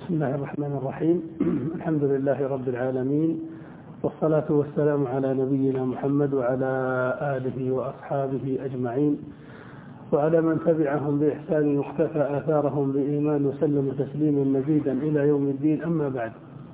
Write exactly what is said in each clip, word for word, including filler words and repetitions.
بسم الله الرحمن الرحيم. الحمد لله رب العالمين، والصلاة والسلام على نبينا محمد وعلى آله وأصحابه أجمعين، وعلى من تبعهم بإحسان واقتفى آثارهم بإيمان وسلم تسليما مزيدا إلى يوم الدين. أما بعد،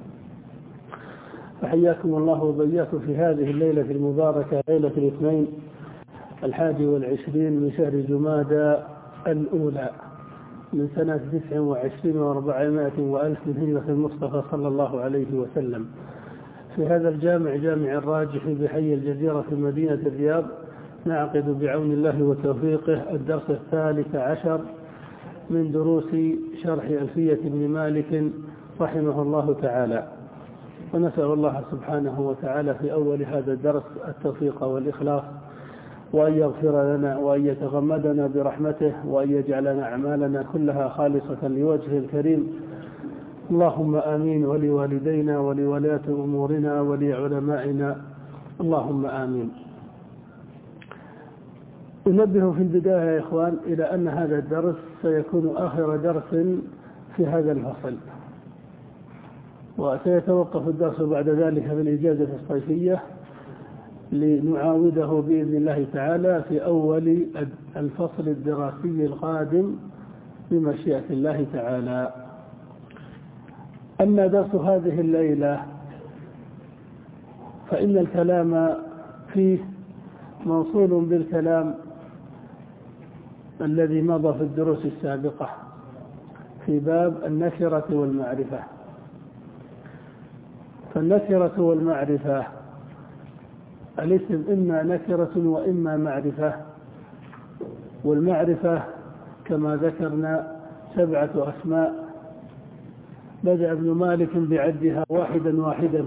فحياكم الله وبياكم في هذه الليلة المباركة، ليلة الاثنين الحادي والعشرين من شهر جمادى الأولى من سنة تسع وعشرين وأربعمائة وألف من هجرة المصطفى صلى الله عليه وسلم، في هذا الجامع جامع الراجح بحي الجزيرة في مدينة الرياض. نعقد بعون الله وتوفيقه الدرس الثالث عشر من دروس شرح ألفية ابن مالك رحمه الله تعالى، ونسأل الله سبحانه وتعالى في أول هذا الدرس التوفيق والإخلاص، وأن يغفر لنا وأن يتغمدنا برحمته، وأن يجعلنا أعمالنا كلها خالصة لوجهه الكريم. اللهم آمين، ولوالدينا ولولاة أمورنا ولعلمائنا، اللهم آمين. أنبه في البداية يا إخوان إلى أن هذا الدرس سيكون آخر درس في هذا الفصل، وسيتوقف الدرس بعد ذلك في الإجازة الصيفية لنعاوده بإذن الله تعالى في أول الفصل الدراسي القادم بمشيئة الله تعالى. أما درس هذه الليلة فإن الكلام فيه موصول بالكلام الذي مضى في الدروس السابقة في باب النكرة والمعرفة. فالنكرة والمعرفة الاسم إما نكرة وإما معرفة، والمعرفة كما ذكرنا سبعة أسماء، بدأ ابن مالك بعدها واحدا واحدا،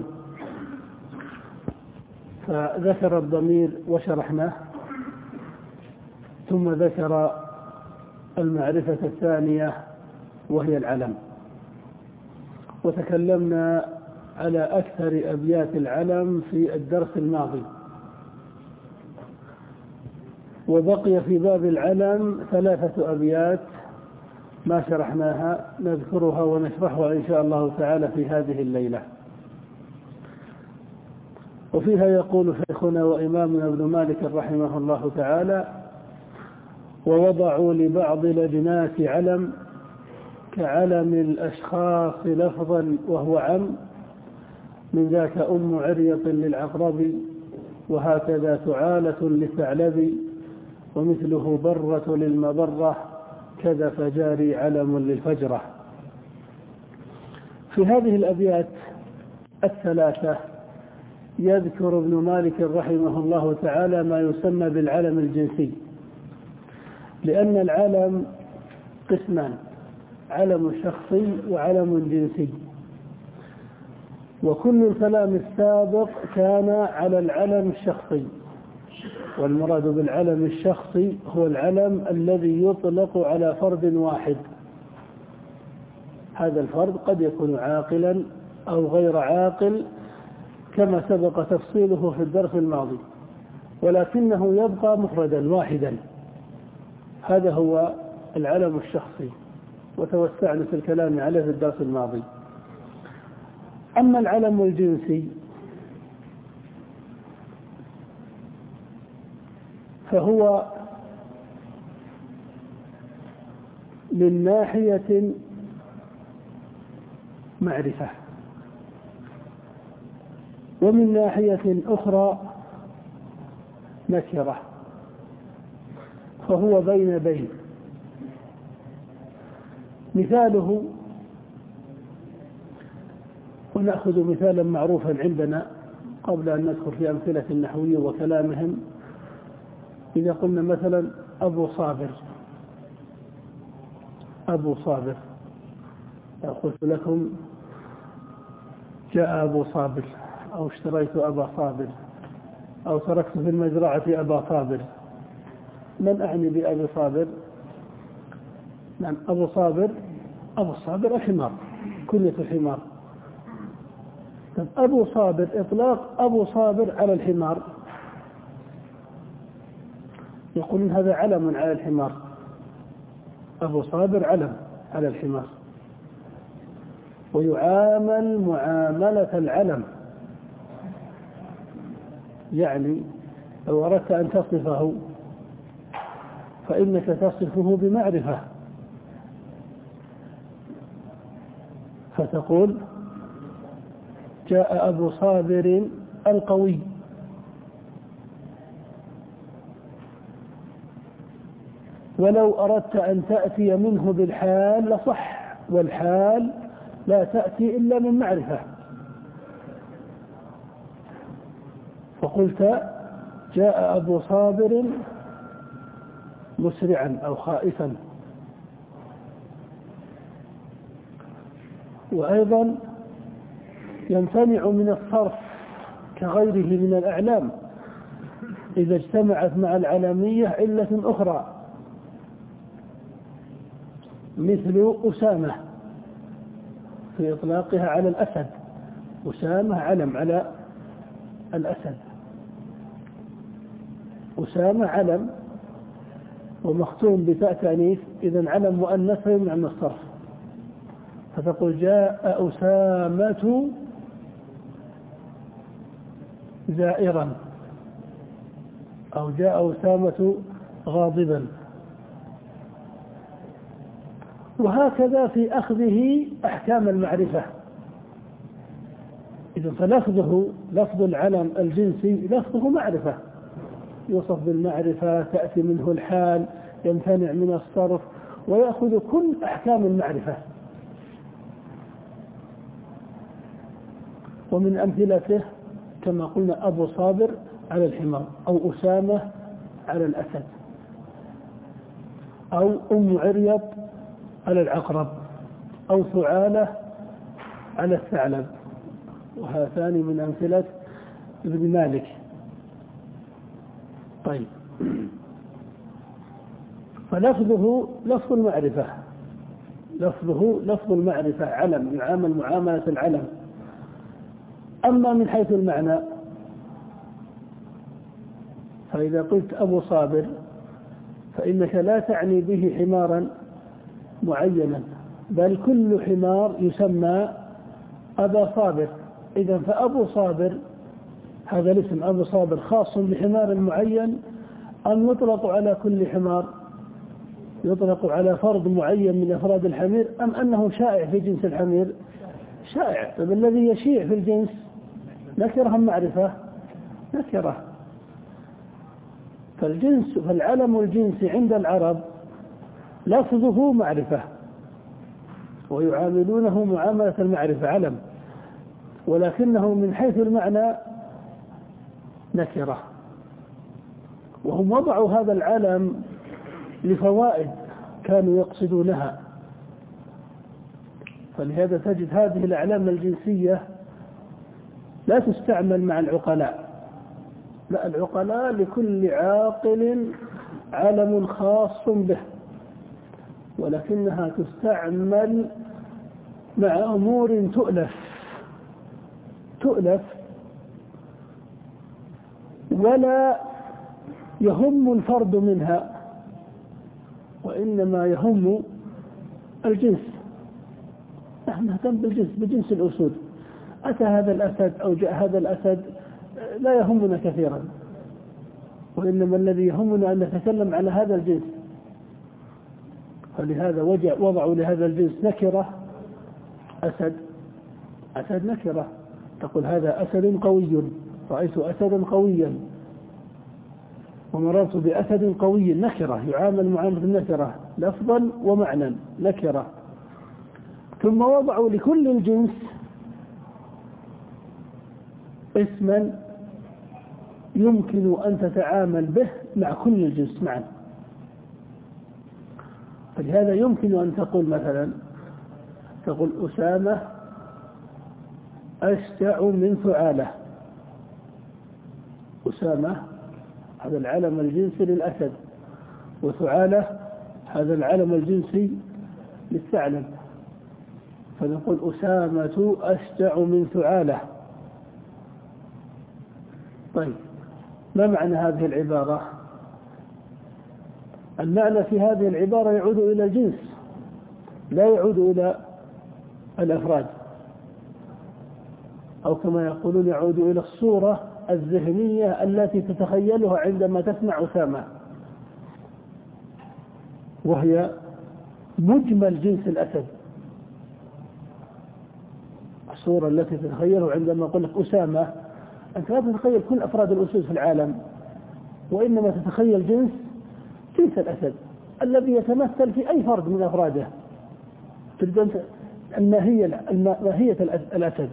فذكر الضمير وشرحناه، ثم ذكر المعرفة الثانية وهي العلم، وتكلمنا على أكثر أبيات العلم في الدرس الماضي، وبقي في باب العلم ثلاثة أبيات ما شرحناها نذكرها ونشرحها إن شاء الله تعالى في هذه الليلة. وفيها يقول شيخنا وإمامنا ابن مالك رحمه الله تعالى: ووضعوا لبعض الأجناس علم كعلم الأشخاص لفظا وهو عم، من ذاك أم عريط للعقرب وهكذا ثعالة للثعلب، ومثله برة للمبرة كذا فجاري علم للفجرة. في هذه الأبيات الثلاثة يذكر ابن مالك رحمه الله تعالى ما يسمى بالعلم الجنسي، لأن العلم قسمان: علم شخصي وعلم جنسي. وكل الكلام السابق كان على العلم الشخصي، والمراد بالعلم الشخصي هو العلم الذي يطلق على فرد واحد. هذا الفرد قد يكون عاقلا أو غير عاقل كما سبق تفصيله في الدرس الماضي، ولكنه يبقى مفردا واحدا. هذا هو العلم الشخصي، وتوسعنا في الكلام عليه في الدرس الماضي. أما العلم الجنسي فهو من ناحية معرفة، ومن ناحية أخرى نكرة، فهو بين بين. مثاله، ونأخذ مثالا معروفا عندنا قبل أن ندخل في أمثلة النحوية وكلامهم. إذا قلنا مثلا أبو صابر، أبو صابر، قلت لكم جاء أبو صابر، أو اشتريت أبا صابر، أو تركت في المزرعة أبا صابر. من أعني بأبي صابر؟ نعم، أبو صابر، أبو صابر الحمار، كنية الحمار. طب أبو صابر، إطلاق أبو صابر على الحمار، يقولون هذا علم على الحمار، أبو صابر علم على الحمار. ويعامل معاملة العلم. يعني لو أردت أن تصفه فإنك تصفه بمعرفة، فتقول جاء أبو صابر القوي، ولو أردت أن تأتي منه بالحال لصح، والحال لا تأتي إلا من معرفة. فقلت جاء أبو صابر مسرعا أو خائفا. وأيضا يمتنع من الصرف كغيره من الأعلام إذا اجتمعت مع العلمية علة أخرى، مثل أسامة في إطلاقها على الأسد. أسامة علم على الأسد، أسامة علم ومختوم بتاء تأنيث، إذن علم مؤنث يمنع من الصرف، فتقول جاء أسامة زائرا، أو جاء أسامة غاضبا. وهكذا في أخذه أحكام المعرفة. إذن فلفظه لفظ العلم الجنسي لفظه معرفة، يوصف بالمعرفة، تأتي منه الحال، يمتنع من الصرف، ويأخذ كل أحكام المعرفة. ومن أمثلته كما قلنا أبو صابر على الحمار، أو أسامة على الأسد، أو أم عريض على العقرب، أو ثعالة على الثعلب. وهذان من أمثلة ابن مالك. طيب، فلفظه لفظ المعرفة، لفظه لفظ المعرفة، علم يعامل معاملة العلم. أما من حيث المعنى فإذا قلت أبو صابر فإنك لا تعني به حمارا معينا، بل كل حمار يسمى أبا صابر. إذن فأبو صابر هذا الاسم أبو صابر خاص بحمار معين، أم يطلق على كل حمار، يطلق على فرد معين من أفراد الحمير، أم أنه شائع في جنس الحمير؟ شائع. طيب الذي يشيع في الجنس نكره معرفة؟ نكره. فالجنس فالعلم الجنسي عند العرب لفظه معرفة، ويعاملونه معاملة المعرفة علم، ولكنه من حيث المعنى نكرة. وهم وضعوا هذا العلم لفوائد كانوا يقصدونها، فلهذا تجد هذه الأعلام الجنسية لا تستعمل مع العقلاء، لا، العقلاء لكل عاقل علم خاص به، ولكنها تستعمل مع أمور تؤلف تؤلف ولا يهم الفرد منها، وإنما يهم الجنس. نحن نهتم بالجنس، بجنس الأسود. أتى هذا الأسد أو جاء هذا الأسد لا يهمنا كثيرا، وإنما الذي يهمنا أن نتكلم على هذا الجنس. فلهذا وضعوا لهذا الجنس نكرة. أسد أسد نكرة، تقول هذا أسد قوي، رأيت أسدا قويا، ومررت بأسد قوي، نكرة يعامل معاملة النكرة لفظا ومعنى، نكرة. ثم وضعوا لكل الجنس اسما يمكن أن تتعامل به مع كل الجنس معا. فلهذا يمكن أن تقول مثلا، تقول أسامة أشجع من ثعالة. أسامة هذا العلم الجنسي للأسد، وثعالة هذا العلم الجنسي للثعلب، فنقول أسامة أشجع من ثعالة. طيب، ما معنى هذه العبارة؟ المعنى في هذه العبارة يعود إلى الجنس، لا يعود إلى الأفراد. أو كما يقولون يعود إلى الصورة الذهنية التي تتخيلها عندما تسمع أسامة، وهي مجمل جنس الأسد. الصورة التي تتخيلها عندما أقول لك أسامة، أنت لا تتخيل كل أفراد الأسود في العالم، وإنما تتخيل جنس جنس الأسد الذي يتمثل في أي فرد من أفراده. تريد الماهية ماهية الأسد.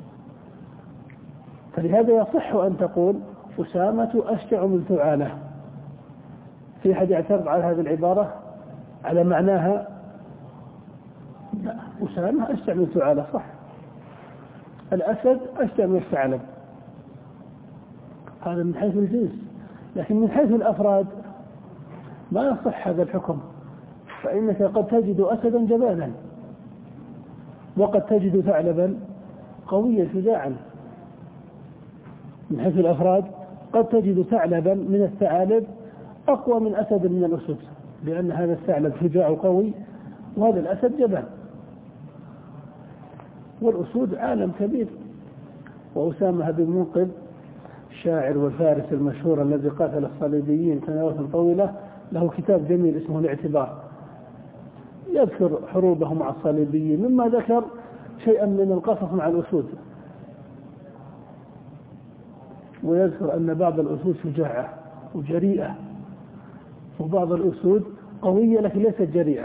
فلهذا يصح أن تقول أسامة أشجع من ثعالة. في أحد يعترض على هذه العبارة على معناها؟ لا، أسامة أشجع من ثعالة صح، الأسد أشجع من الثعلب، هذا من حيث الجنس. لكن من حيث الأفراد ما يصح هذا الحكم، فإنك قد تجد أسدا جبانا، وقد تجد ثعلبا قويا شجاعا. من حيث الأفراد قد تجد ثعلبا من الثعالب أقوى من أسد من الأسد، لأن هذا الثعلب شجاع قوي وهذا الأسد جبان. والأسود عالم كبير. وأسامة بن منقذ الشاعر والفارس المشهور الذي قاتل الصليبيين سنوات طويلة له كتاب جميل اسمه الاعتبار، يذكر حروبه مع الصليبيين، مما ذكر شيئا من القصص مع الأسود، ويذكر أن بعض الأسود شجاعة وجريئة، وبعض الأسود قوية لكن ليست جريئة،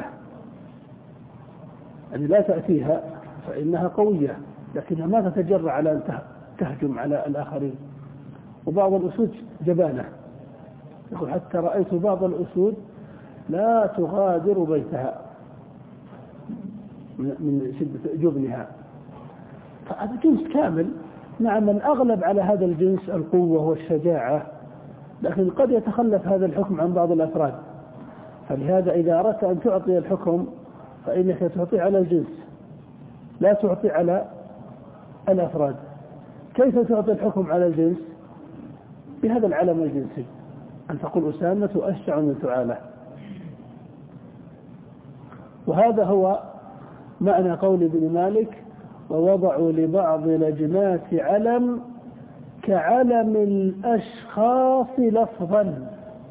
يعني لا تأتيها فإنها قوية لكنها ما تتجرأ على أن تهجم على الآخرين. وبعض الأسود جبانة، يقول حتى رأيت بعض الأسود لا تغادر بيتها من شدة جبنها. فهذا جنس كامل. نعم، الأغلب على هذا الجنس القوة والشجاعة، لكن قد يتخلف هذا الحكم عن بعض الأفراد. فلهذا إذا أردت أن تعطي الحكم فإنك تعطي على الجنس، لا تعطي على الأفراد. كيف تعطي الحكم على الجنس؟ بهذا العلم الجنسي، أن تقول أسامة أشجع من ثعالة. وهذا هو معنى قول ابن مالك: ووضعوا لبعض الأجناس علم كعلم الأشخاص لفظا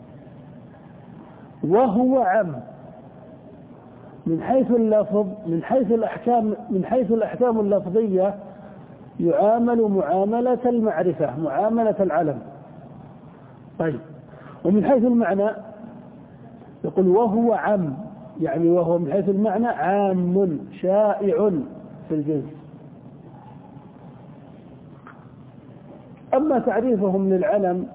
وهو عم. من حيث اللفظ، من حيث الأحكام، من حيث الأحكام اللفظية يعامل معاملة المعرفة، معاملة العلم. طيب، ومن حيث المعنى يقول وهو عم، يعني وهو من حيث المعنى عام شائع في الجنس. أما تعريفهم للعلم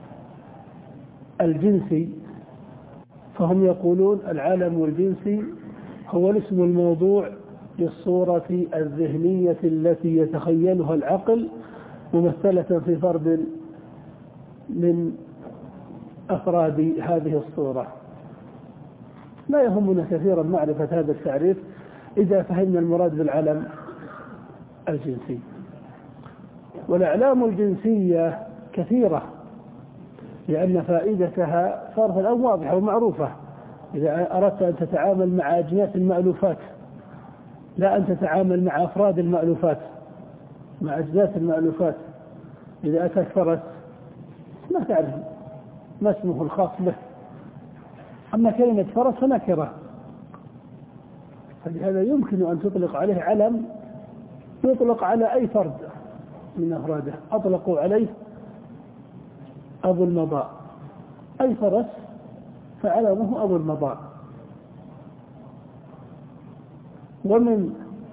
الجنسي فهم يقولون العلم الجنسي هو الاسم الموضوع للصورة الذهنية التي يتخيلها العقل ممثلة في فرد من أفراد هذه الصورة. لا يهمنا كثيرا معرفة هذا التعريف إذا فهمنا المراد بالعلم الجنسي. والأعلام الجنسية كثيرة لأن فائدتها صارت الآن واضحة ومعروفة. إذا أردت أن تتعامل مع أجناس المألوفات، لا أن تتعامل مع أفراد المألوفات، مع أجناس المألوفات. إذا أتاك فرس ما تعرف ما اسمه الخاص به، أما كلمة فرس فنكرة، فلهذا يمكن أن تطلق عليه علم يطلق على أي فرد من أفراده. أطلقوا عليه أبو المضاء، أي فرس فعلمه أبو المضاء. ومن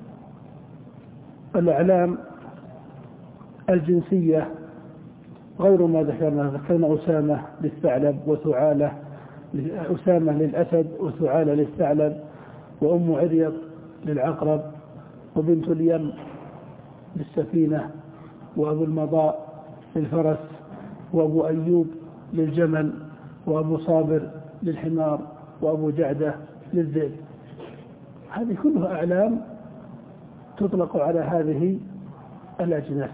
الأعلام الجنسية غير ما ذكرنا، ذكرنا أسامة للثعلب وثعالة، أسامة للأسد وثعالة للثعلب، وأم عريض للعقرب، وبنت اليم للسفينة، وأبو المضاء للفرس، وأبو أيوب للجمل، وأبو صابر للحمار، وأبو جعدة للذئب. هذه كلها أعلام تطلق على هذه الأجناس.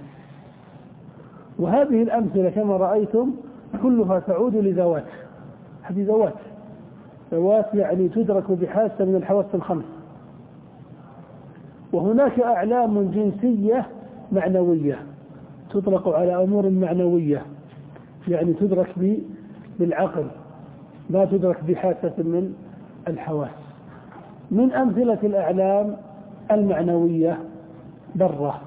وهذه الأمثلة كما رأيتم كلها تعود لذوات، هذه ذوات ذوات يعني تدرك بحاسة من الحواس الخمس. وهناك أعلام جنسية معنوية، تطلق على أمور معنوية، يعني تدرك بالعقل، لا تدرك بحاسة من الحواس. من أمثلة الأعلام المعنوية برة،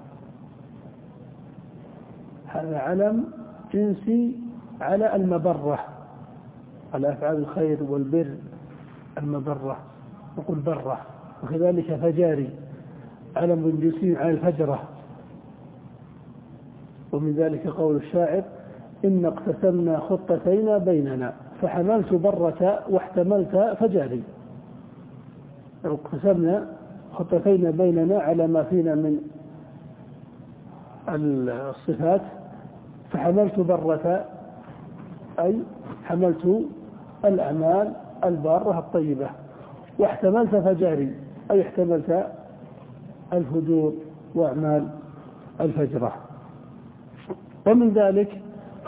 هذا علم جنسي على المبرة، على أفعال الخير والبر، المبرة نقول برة. وكذلك فجاري علم جنسي على الفجرة. ومن ذلك قول الشاعر: إن اقتسمنا خطتين بيننا فحملت برة واحتملت فجاري. اقتسمنا خطتين بيننا على ما فينا من الصفات، فحملت برة أي حملت الأعمال البارة الطيبة، واحتملت فجاري أي احتملت الفجور وأعمال الفجرة. ومن ذلك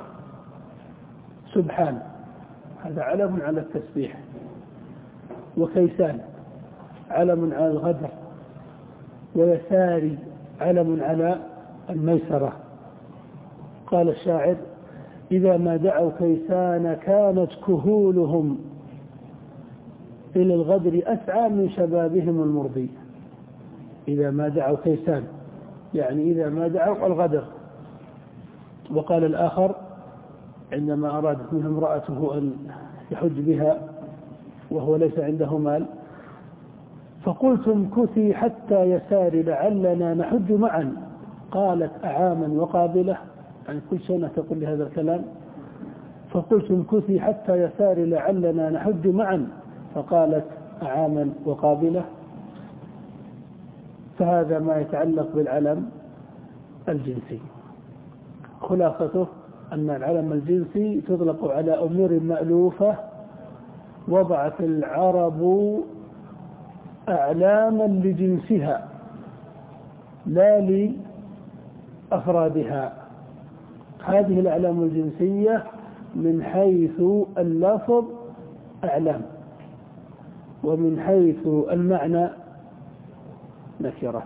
سبحان، هذا علم على التسبيح. وكيسان علم على الغدر. ويساري علم على الميسرة. قال الشاعر: إذا ما دعوا كيسان كانت كهولهم إلى الغدر أسعى من شبابهم المرضي. إذا ما دعوا كيسان يعني إذا ما دعوا الغدر. وقال الآخر عندما أرادت منه امرأته أن يحج بها وهو ليس عنده مال: فقلت امكثي حتى يسار لعلنا نحج معا. قالت: أعاما وقابلة، يعني كل سنة تقول لي هذا الكلام. فقلت امكثي حتى يسار لعلنا نحج معا. فقالت: أعاما وقابلة. فهذا ما يتعلق بالعلم الجنسي. خلاصته أن العلم الجنسي تطلق على أمور مألوفة وضعت العرب أعلاما لجنسها لا لأفرادها. هذه الأعلام الجنسية من حيث اللفظ أعلام، ومن حيث المعنى نكرات.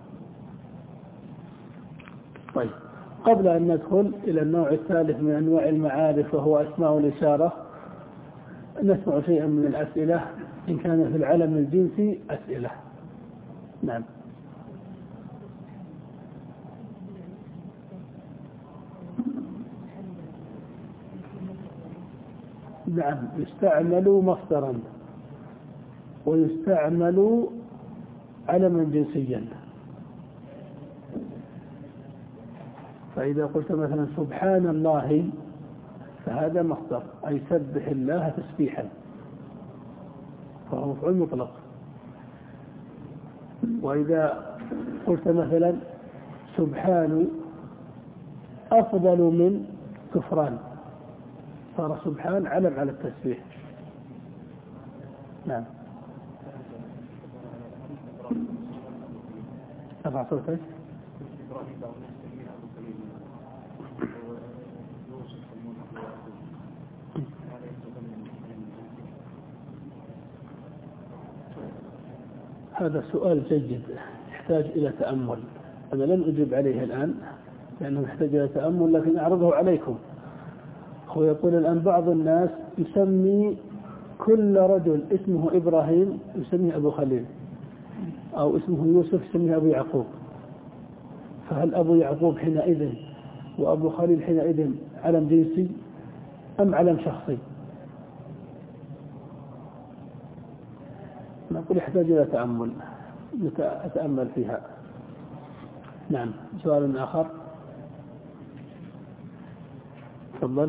طيب، قبل أن ندخل إلى النوع الثالث من أنواع المعارف وهو أسماء الإشارة، نسمع شيئا من الأسئلة إن كان في العلم الجنسي أسئلة. نعم. نعم، يستعمل مصدرا ويستعمل علما جنسيا. فإذا قلت مثلا سبحان الله فهذا مصدر، أي سبح الله تسبيحا، فهو مفعول مطلق. وإذا قلت مثلا سبحان أفضل من كفران، صار سبحان علم على التسبيح. نعم. أرفع صوتك. هذا سؤال جيد يحتاج إلى تأمل. أنا لن أجيب عليه الآن لأنه يحتاج إلى تأمل، لكن أعرضه عليكم. هو يقول الآن بعض الناس يسمي كل رجل اسمه إبراهيم يسميه أبو خليل، أو اسمه يوسف يسميه أبو يعقوب. فهل أبو يعقوب حينئذ وأبو خليل حينئذ علم جنسي أم علم شخصي؟ نقول يحتاج إلى تأمل، أتأمل فيها. نعم. سؤال آخر، تفضل.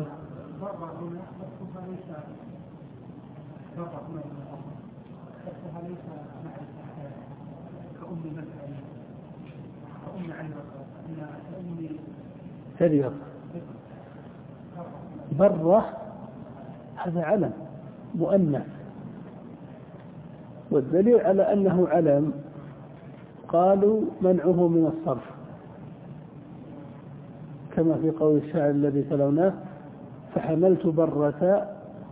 سرير برة هذا علم مؤنث، والدليل على أنه علم قالوا منعه من الصرف، كما في قول الشاعر الذي تلوناه: فحملت برة،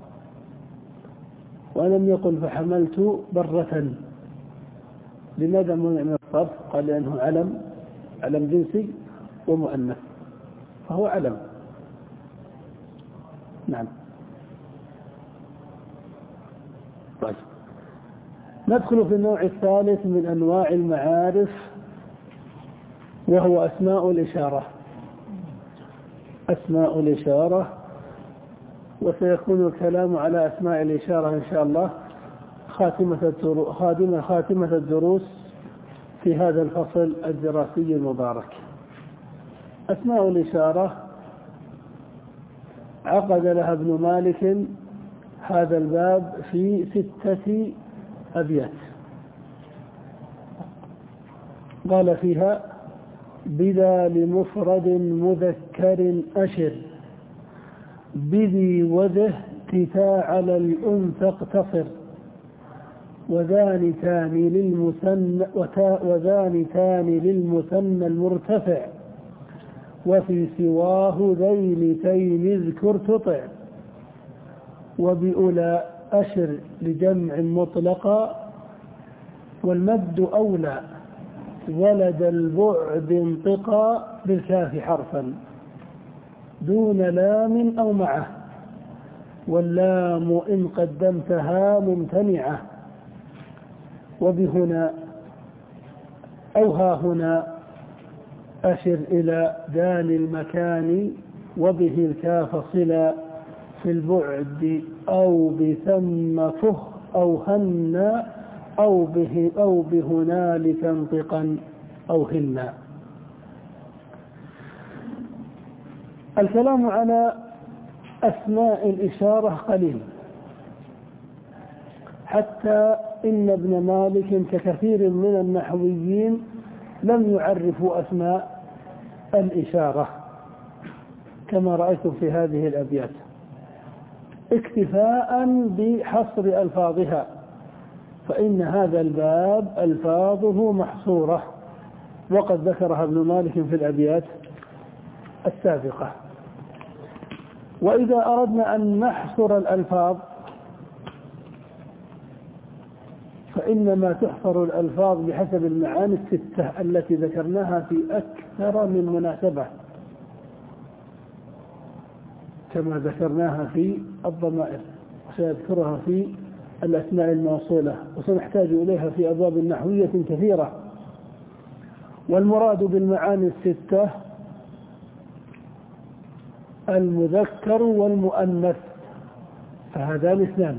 ولم يقل فحملت برة. لماذا منع من الصرف؟ قال لأنه علم علم جنسي ومؤنث فهو علم. نعم. طيب ندخل في النوع الثالث من أنواع المعارف وهو أسماء الإشارة. أسماء الإشارة، وسيكون الكلام على أسماء الإشارة إن شاء الله خاتمة خاتمة خاتمة الدروس في هذا الفصل الدراسي المبارك. أسماء الإشارة عقد لها ابن مالك هذا الباب في ستة أبيات. قال فيها: بذا لمفرد مذكر أشر، بذي وذه تتا على الأنثى اقتصر، وذان تاني للمثنى وذان تاني للمثنى المرتفع، وفي سواه ذيل تين اذكر تطع، وبأولى أشر لجمع مطلقا، والمد أولى ولد البعد انطقا بالكاف حرفا دون لام أو معه، واللام إن قدمتها ممتنعة، وبهنا أو ها هنا أشر إلى دان المكان، وبه الكاف صلا في البعد، أو بثم فه أو هن أو به أو بهنالك انطقا أو هنا. الكلام على أسماء الإشارة قليل، حتى إن ابن مالك ككثير من النحويين لم يعرفوا أسماء الإشارة كما رأيتم في هذه الأبيات، اكتفاء بحصر ألفاظها، فإن هذا الباب ألفاظه محصورة وقد ذكرها ابن مالك في الأبيات السابقة. وإذا أردنا أن نحصر الألفاظ فإنما تحصر الألفاظ بحسب المعاني الستة التي ذكرناها في أكثر من مناسبة، كما ذكرناها في الضمائر، وسيذكرها في الأسماء الموصولة، وسنحتاج إليها في أبواب نحوية كثيرة. والمراد بالمعاني الستة المذكر والمؤنث فهذان اثنان،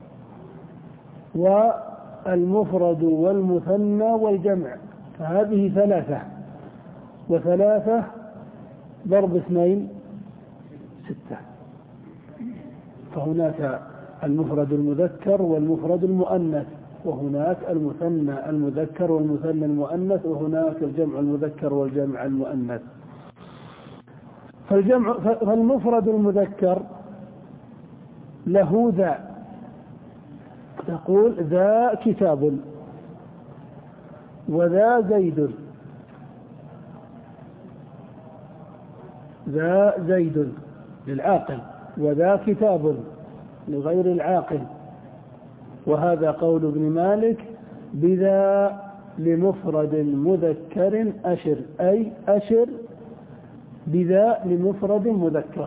والمفرد والمثنى والجمع فهذه ثلاثة، وثلاثة ضرب اثنين ستة. فهناك المفرد المذكر والمفرد المؤنث، وهناك المثنى المذكر والمثنى المؤنث، وهناك الجمع المذكر والجمع المؤنث. فالجمع فالمفرد المذكر له ذا، تقول ذا كتاب، وذا زيد، ذا زيد للعاقل، وذا كتاب لغير العاقل. وهذا قول ابن مالك: بذا لمفرد مذكر أشر، أي أشر بذا لمفرد مذكر.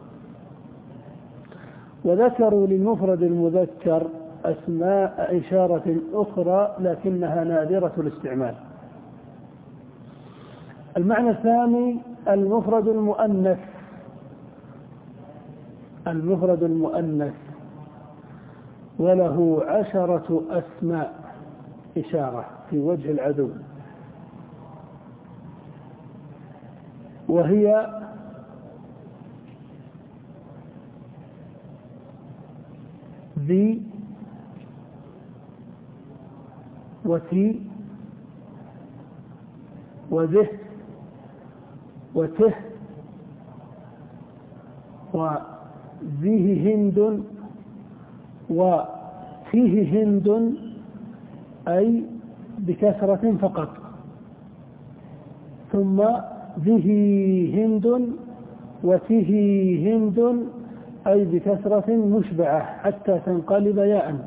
وذكروا للمفرد المذكر أسماء إشارة أخرى لكنها نادرة الاستعمال. المعنى الثاني المفرد المؤنث. المفرد المؤنث وله عشرة أسماء إشارة في وجه العدو، وهي ذي وتي وذه وته وذيه هند وفيه هند، أي بكثرة فقط، ثم ذه هند وته هند، أي بكثرة مشبعة حتى تنقلب ياء.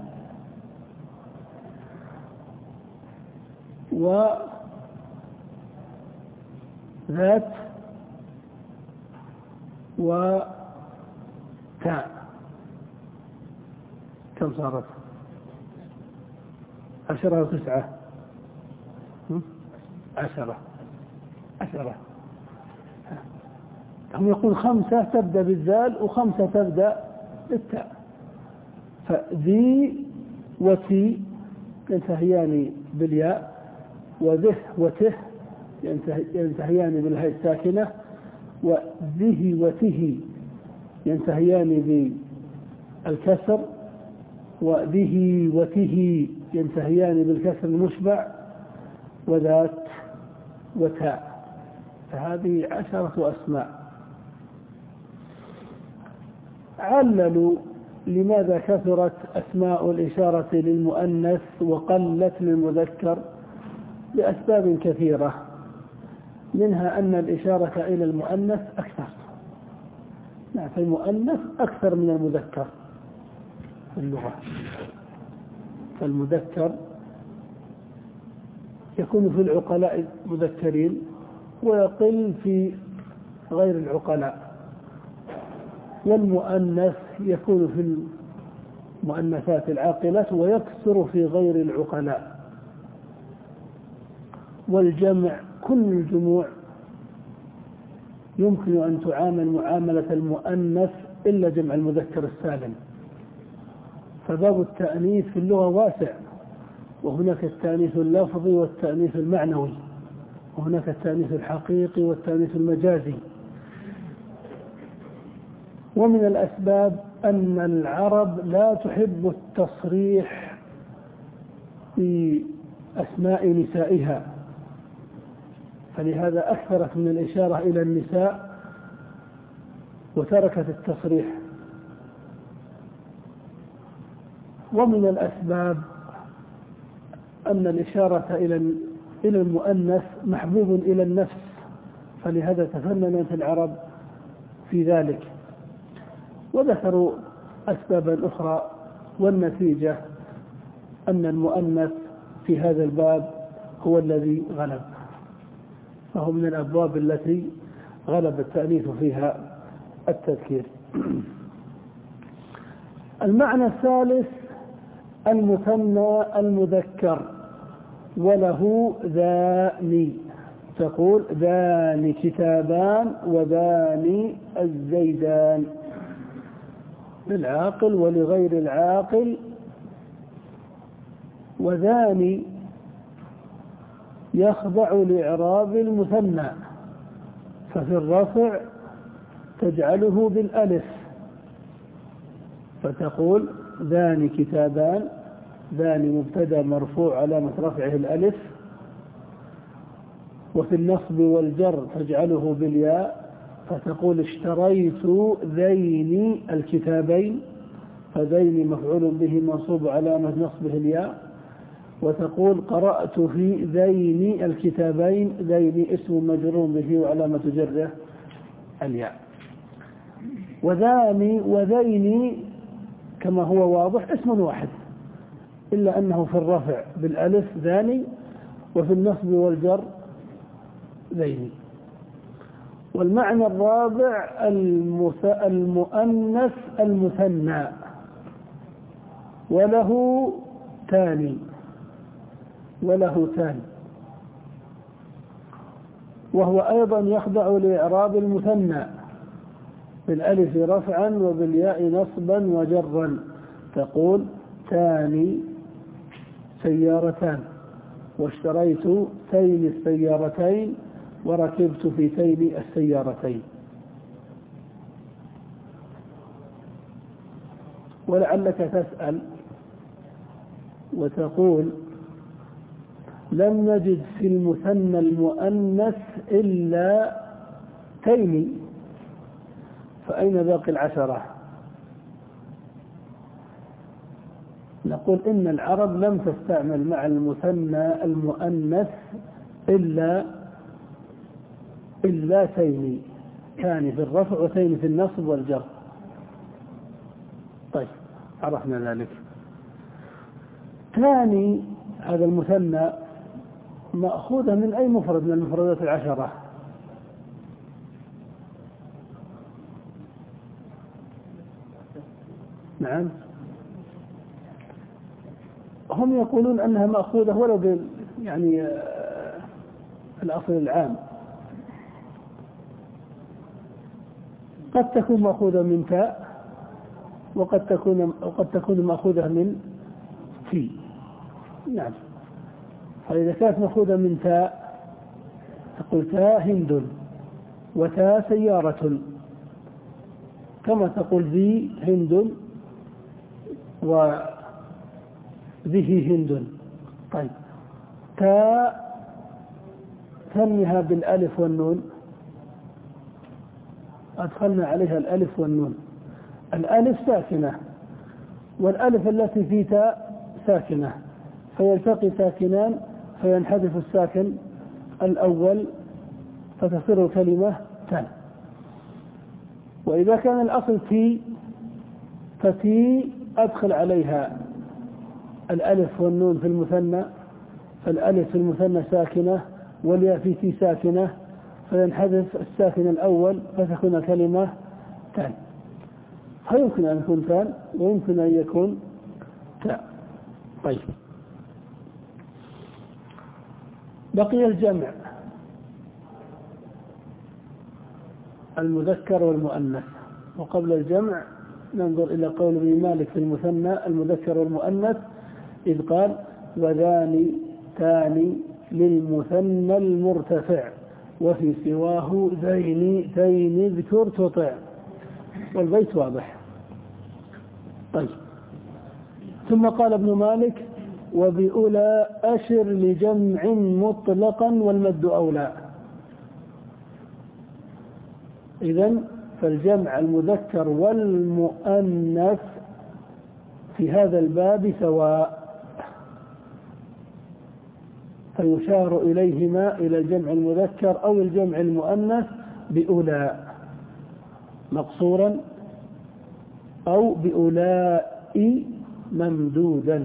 ذات وتاء. كم صارت؟ عشرة وتسعة؟ عشرة عشرة. هم يقول خمسة تبدأ بالذال وخمسة تبدأ بالتاء. فذي وتي ينتهيان بالياء، وذه وته ينتهيان بالهاء الساكنة، وذه وته ينتهيان بالكسر، وذه وته ينتهيان بالكسر المشبع، وذات وتاء. فهذه عشرة أسماء. عللوا لماذا كثرت أسماء الإشارة للمؤنث وقلت للمذكر لأسباب كثيرة، منها أن الإشارة إلى المؤنث أكثر. يعني في المؤنث أكثر من المذكر في اللغة. فالمذكر يكون في العقلاء المذكرين ويقل في غير العقلاء، والمؤنث يكون في المؤنثات العاقلات ويكثر في غير العقلاء. والجمع كل الجموع يمكن أن تعامل معاملة المؤنث إلا جمع المذكر السالم. فباب التأنيث في اللغة واسع، وهناك التأنيث اللفظي والتأنيث المعنوي، وهناك التأنيث الحقيقي والتأنيث المجازي. ومن الأسباب أن العرب لا تحب التصريح بأسماء نسائها، فلهذا أكثرت من الإشارة إلى النساء وتركت التصريح. ومن الأسباب أن الإشارة إلى إلى المؤنث محبوب إلى النفس، فلهذا تفننت العرب في ذلك. وذكروا أسبابا أخرى، والنتيجة أن المؤنث في هذا الباب هو الذي غلب، فهو من الأبواب التي غلب التأنيث فيها التذكير. المعنى الثالث المثنى المذكر، وله ذاني. تقول ذاني كتابان وذاني الزيدان، للعاقل ولغير العاقل. وذاني يخضع لإعراب المثنى، ففي الرفع تجعله بالألف، فتقول ذاني كتابان، ذاني مبتدا مرفوع علامة رفعه الألف. وفي النصب والجر تجعله بالياء، فتقول اشتريت ذين الكتابين، فذين مفعول به منصوب علامة نصبه الياء. وتقول قرأت في ذين الكتابين، ذين اسم مجرور به وعلامة جره الياء. وذاني وذين كما هو واضح اسم واحد، إلا أنه في الرفع بالألف ذاني، وفي النصب والجر ذين. والمعنى الرابع المؤنث المثنى، وله تاني، وله تاني، وهو أيضا يخضع لإعراب المثنى بالألف رفعا وبالياء نصبا وجرا. تقول تاني سيارتان، واشتريت تين السيارتين، وركبت في تين السيارتين. ولعلك تسأل وتقول لم نجد في المثنى المؤنث إلا تين، فأين باقي العشرة؟ نقول إن العرب لم تستعمل مع المثنى المؤنث إلا إلا تين، تاني في الرفع وتين في النصب والجر. طيب عرفنا ذلك. ثاني هذا المثنى مأخوذة من أي مفرد من المفردات العشرة؟ نعم. هم يقولون أنها مأخوذة ولو بال يعني الأصل العام، قد تكون مأخوذة من تاء وقد تكون وقد تكون مأخوذة من في. نعم. فإذا كانت مأخوذة من تاء تقول تاء هند وتاء سيارة، كما تقول ذي هند وذه هند. طيب تاء ثنيها بالألف والنون، أدخلنا عليها الألف والنون. الألف ساكنة والألف التي في تاء ساكنة، فيلتقي ساكنان فينحذف الساكن الأول فتصير الكلمة تاء. وإذا كان الأصل تي فتي أدخل عليها الألف والنون في المثنى، فالألف في المثنى ساكنة والياء في تي ساكنة فينحذف الساكن الأول فتكون كلمة تاء. فيمكن أن يكون تاء ويمكن أن يكون تاء. طيب بقي الجمع المذكر والمؤنث. وقبل الجمع ننظر إلى قول ابن مالك في المثنى المذكر والمؤنث إذ قال وذاني تاني للمثنى المرتفع وفي سواه ذين ذين اذكر تطع. والبيت واضح. طيب ثم قال ابن مالك وبأولى أشر لجمع مطلقا والمد أولى. إذن فالجمع المذكر والمؤنث في هذا الباب سواء، فيشار إليهما إلى الجمع المذكر أو الجمع المؤنث بأولى مقصورا أو بأولاء ممدودا.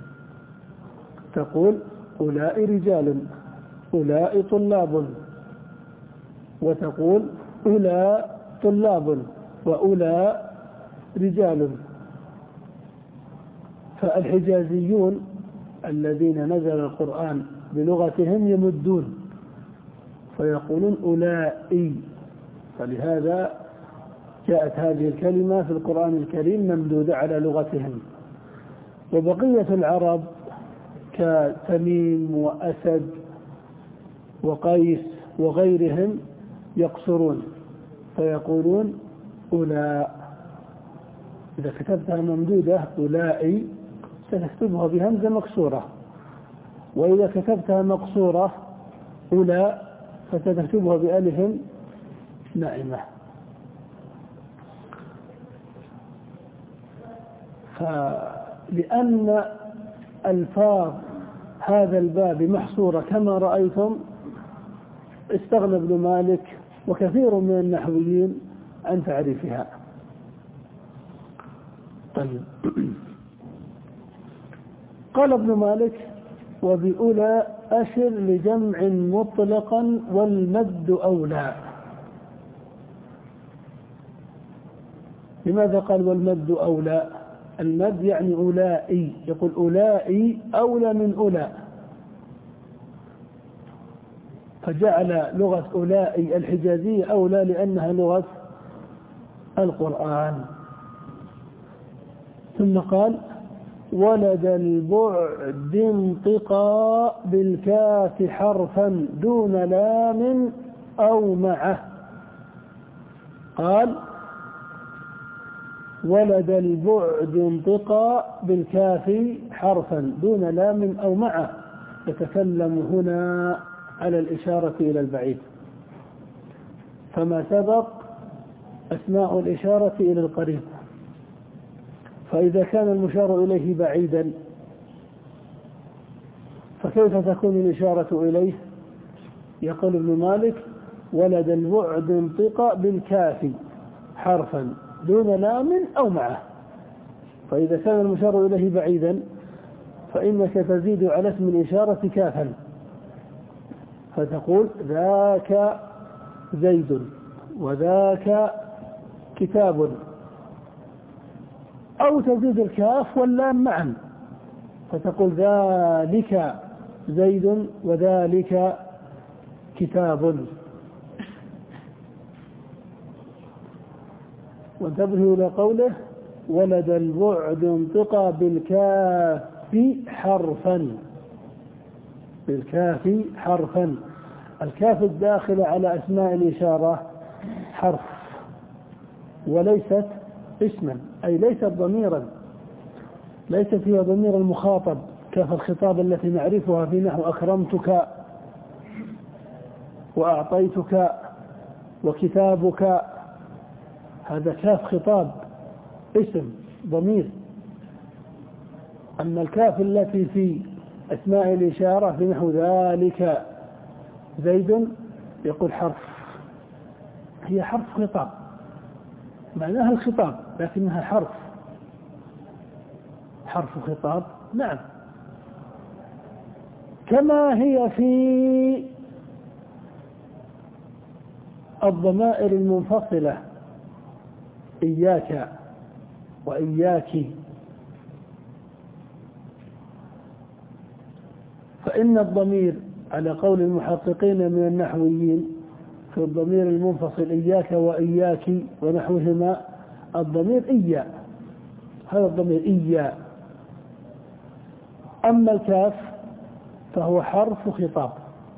تقول أولاء رجال، أولاء طلاب، وتقول أولاء طلاب وأولاء رجال. فالحجازيون الذين نزل القرآن بلغتهم يمدون فيقولون أولئي، فلهذا جاءت هذه الكلمة في القرآن الكريم ممدودة على لغتهم. وبقية العرب كتميم وأسد وقيس وغيرهم يقصرون فيقولون أولاء. إذا كتبتها ممدودة أولئي ستكتبها بهمزة مكسورة، وإذا كتبتها مقصورة أولاء فستكتبها بألف ناعمة. فلأن ألفاظ هذا الباب محصورة كما رأيتم استغنى ابن مالك وكثير من النحويين عن تعريفها. طيب قال ابن مالك وبأولى أشر لجمع مطلقا والمد أولى. لماذا قال والمد أولى؟ المد يعني أولئي، يقول أولئي أولى من أولى، فجعل لغة أولئي الحجازية أولى لأنها لغة القرآن. ثم قال ولد البعد انطقا بالكاف حرفا دون لام أو معه. قال ولد البعد انطقا بالكاف حرفا دون لام أو معه. يتكلم هنا على الإشارة إلى البعيد، فما سبق أسماء الإشارة إلى القريب. فإذا كان المشار إليه بعيدا فكيف تكون الإشارة إليه؟ يقول ابن مالك ولد البعد انطق بالكاف حرفا دون لام أو معه. فإذا كان المشار إليه بعيدا فإنك تزيد على اسم الإشارة كافا فتقول ذاك زيد وذاك كتاب. أو تزيد الكاف واللام معا فتقول ذلك زيد وذلك كتاب. وانتبهوا إلى قوله ولد البعد انطقى بالكاف حرفا، بالكاف حرفا. الكاف الداخلة على أسماء الإشارة حرف وليست اسما، أي ليست ضميرا، ليست هي ضمير المخاطب كاف الخطاب التي نعرفها في نحو أكرمتك وأعطيتك وكتابك، هذا كاف خطاب اسم ضمير. أما الكاف التي في أسماء الإشارة في نحو ذلك زيد يقول حرف، هي حرف خطاب معناها الخطاب لكنها حرف، حرف خطاب نعم. كما هي في الضمائر المنفصلة إياك وإياك، فإن الضمير على قول المحققين من النحويين في الضمير المنفصل إياك وإياك ونحوهما الضمير إيا، هذا الضمير إيا. أما الكاف فهو حرف خطاب،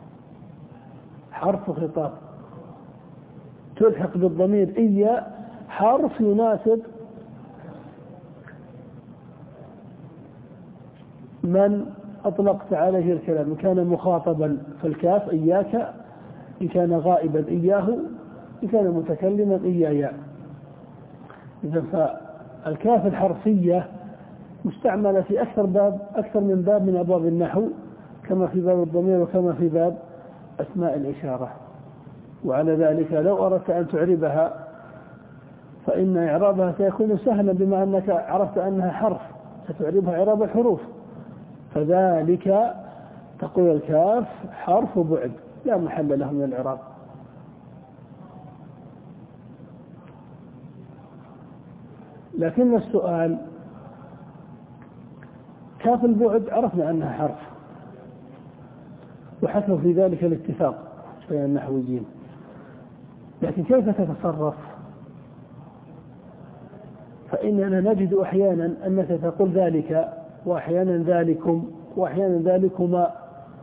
حرف خطاب تلحق بالضمير إيا حرف يناسب من أطلقت عليه الكلام، إن كان مخاطبا فالكاف إياك، إن كان غائبا إياه، إن كان متكلما إيايا. إذا فالكاف الحرفية مستعملة في أكثر باب، أكثر من باب من أبواب النحو، كما في باب الضمير وكما في باب أسماء الإشارة. وعلى ذلك لو أردت أن تعربها فإن إعرابها سيكون سهلا بما أنك عرفت أنها حرف، ستعربها إعراب الحروف. فذلك تقول الكاف حرف بعد لا محل له من الإعراب. لكن السؤال كاف البعد عرفنا أنها حرف وحكوا في ذلك الاتفاق بين النحويين، لكن كيف تتصرف؟ فإننا نجد أحيانا أنك تقول ذلك وأحيانا ذلكم وأحيانا ذلكما،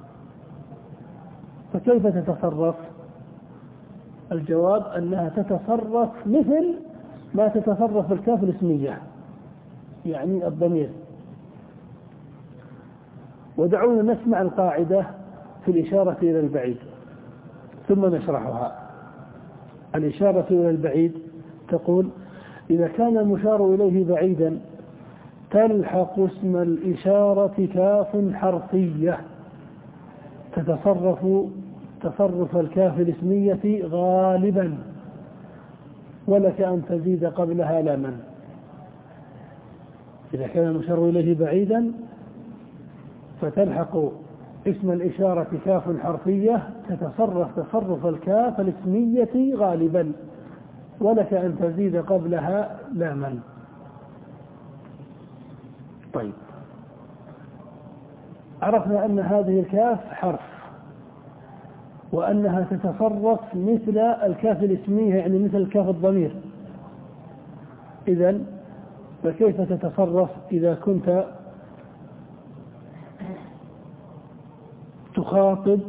فكيف تتصرف؟ الجواب أنها تتصرف مثل ما تتصرف الكاف الاسمية يعني الضمير. ودعونا نسمع القاعدة في الإشارة إلى البعيد ثم نشرحها. الإشارة إلى البعيد تقول إذا كان المشار إليه بعيدا تلحق اسم الإشارة كاف حرفية تتصرف تصرف الكاف الاسمية غالبا، ولك أن تزيد قبلها لاما. إذا كان المشار إليه بعيدا فتلحق اسم الإشارة كاف حرفية تتصرف تصرف الكاف الاسمية غالبا، ولك أن تزيد قبلها لاما. طيب، عرفنا أن هذه الكاف حرف وأنها تتصرف مثل الكاف الاسمية يعني مثل الكاف الضمير. إذن فكيف تتصرف إذا كنت تخاطب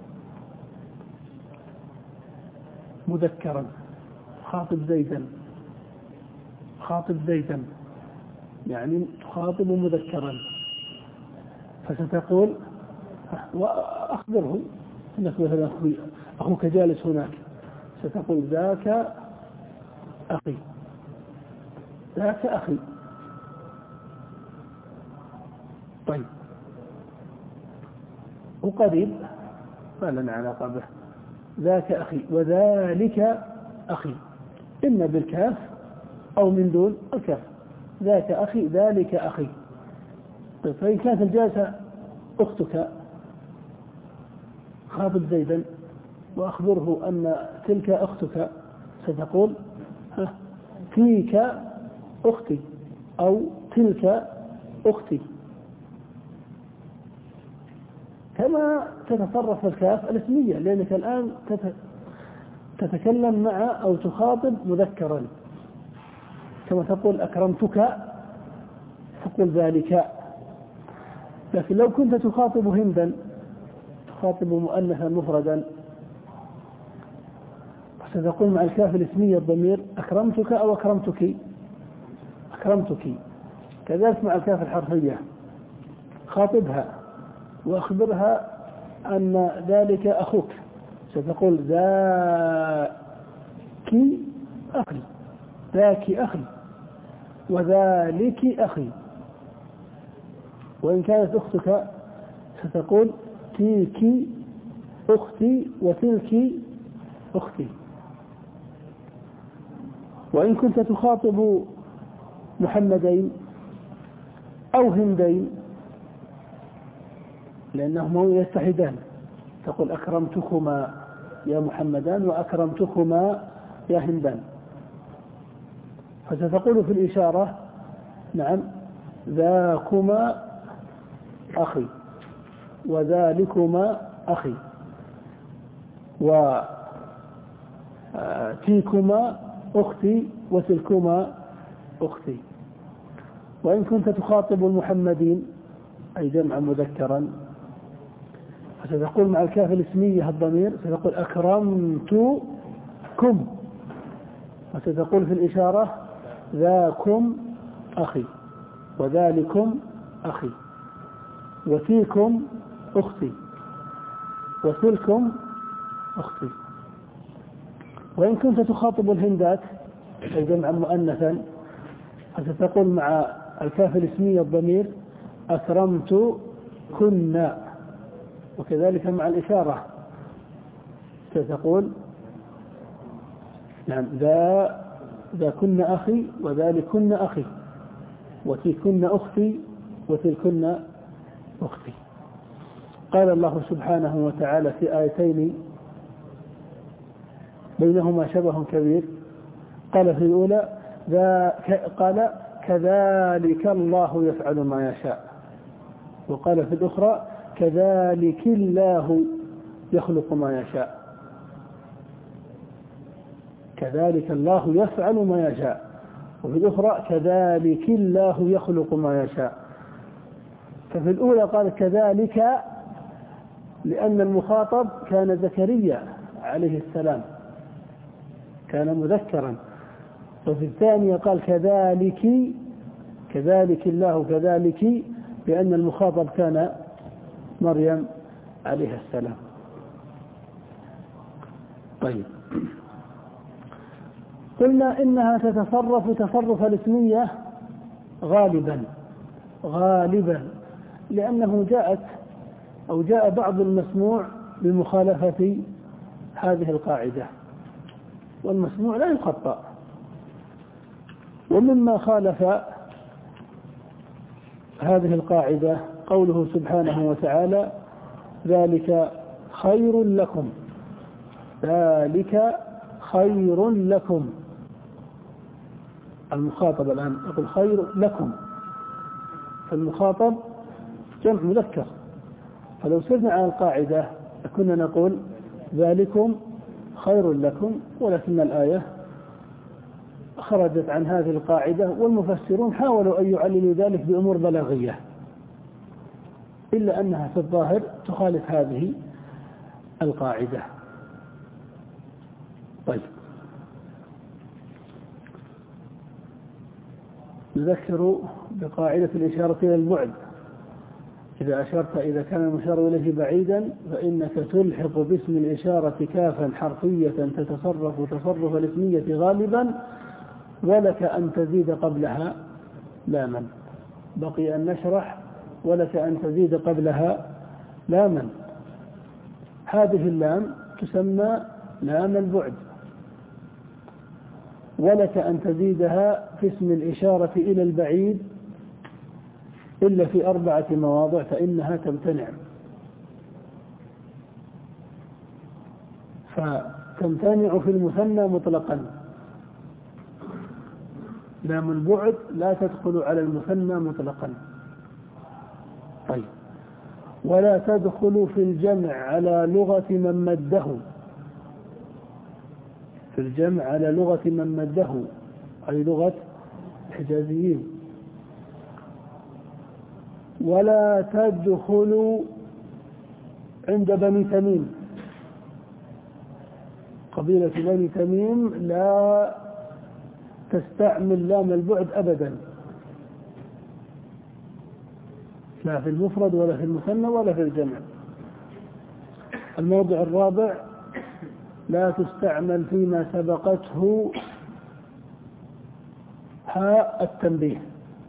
مذكرا، خاطب زيدا، خاطب زيدا يعني تخاطب مذكرا، فستقول وأخبره أنك مثلا أخوك جالس هناك، ستقول ذاك أخي، ذاك أخي. طيب، وقريب ما لنا علاقة به، ذاك أخي وذلك أخي، إما بالكاف أو من دون الكاف، ذاك أخي ذلك أخي. طيب، فإن كانت الجالسة أختك خاطب زيدا وأخبره أن تلك أختك، ستقول فيك أختي أو تلك أختي، كما تتصرف الكاف الاسمية، لأنك الآن تتكلم مع أو تخاطب مذكرا، كما تقول أكرمتك تقول ذلك. لكن لو كنت تخاطب هندا، تخاطب مؤنثا مفردا، ستقول مع الكاف الاسمية الضمير أكرمتك أو أكرمتك، أكرمتك. كذلك مع الكاف الحرفية، خاطبها وأخبرها أن ذلك أخوك، ستقول ذاك أخي، ذاك أخي، وذلك أخي. وإن كانت أختك ستقول تلك أختي وتلك أختي. وإن كنت تخاطب محمدين أو هندين لأنهم يتحدان، تقول أكرمتكما يا محمدان وأكرمتكما يا هندان، فستقول في الإشارة نعم ذاكما أخي وذلكما أخي وتيكما أختي وتلكما أختي. وإن كنت تخاطب المحمدين أي جمع مذكرا، فتقول مع الكاف الاسمية الضمير ستقول أكرمتكم، وستقول في الإشارة ذاكم أخي وذلكم أخي وتيكم أختي وتلكم أختي. وإن كنت تخاطب الهندات أي جمع مؤنثا، فتقول مع الكاف الاسمية الضمير أكرمت كنا، وكذلك مع الإشارة ستقول نعم ذا ذا كن أخي وذلكن أخي وتلكن أختي وتلكن أختي. قال الله سبحانه وتعالى في آيتين بينهما شبه كبير، قال في الأولى قال كذلك الله يفعل ما يشاء، وقال في الأخرى كذلك الله يخلق ما يشاء، كذلك الله يفعل ما يشاء، وفي الأخرى كذلك الله يخلق ما يشاء. ففي الأولى قال كذلك لأن المخاطب كان زكريا عليه السلام، كان مذكرا. وفي الثانية قال كذلك كذلك الله كذلك لأن المخاطب كان مريم عليه السلام. طيب، قلنا إنها تتصرف تصرف الاسمية غالبا غالبا لأنه جاءت أو جاء بعض المسموع بمخالفة هذه القاعدة، والمسموع لا يخطأ. ومما خالف هذه القاعدة قوله سبحانه وتعالى ذلك خير لكم، ذلك خير لكم. المخاطب الآن يقول خير لكم، فالمخاطب جمع مذكر، فلو سرنا على القاعدة كنا نقول ذلكم خير لكم، ولكن الآية خرجت عن هذه القاعدة، والمفسرون حاولوا أن يعللوا ذلك بأمور بلاغية، إلا أنها في الظاهر تخالف هذه القاعدة. طيب، نذكر بقاعدة الإشارة إلى البعد. إذا أشرت إذا كان المشار إليه بعيدا فإنك تلحق باسم الإشارة كافا حرفية تتصرف تصرف الاسمية غالبا، ولك أن تزيد قبلها لاما. بقي أن نشرح ولك أن تزيد قبلها لاما. هذه اللام تسمى لام البعد، ولك أن تزيدها في اسم الإشارة إلى البعيد إلا في أربعة مواضع فإنها تمتنع. فتمتنع في المثنى مطلقا لام البعد لا تدخل على المثنى مطلقا. طيب، ولا تدخل في الجمع على لغة من مده، في الجمع على لغة من مده أي لغة الحجازيين. ولا تدخل عند بني تميم، قبيلة بني تميم لا تستعمل لام البعد أبدا، لا في المفرد ولا في المثنى ولا في الجمع. الموضع الرابع: لا تستعمل فيما سبقته هاء التنبيه.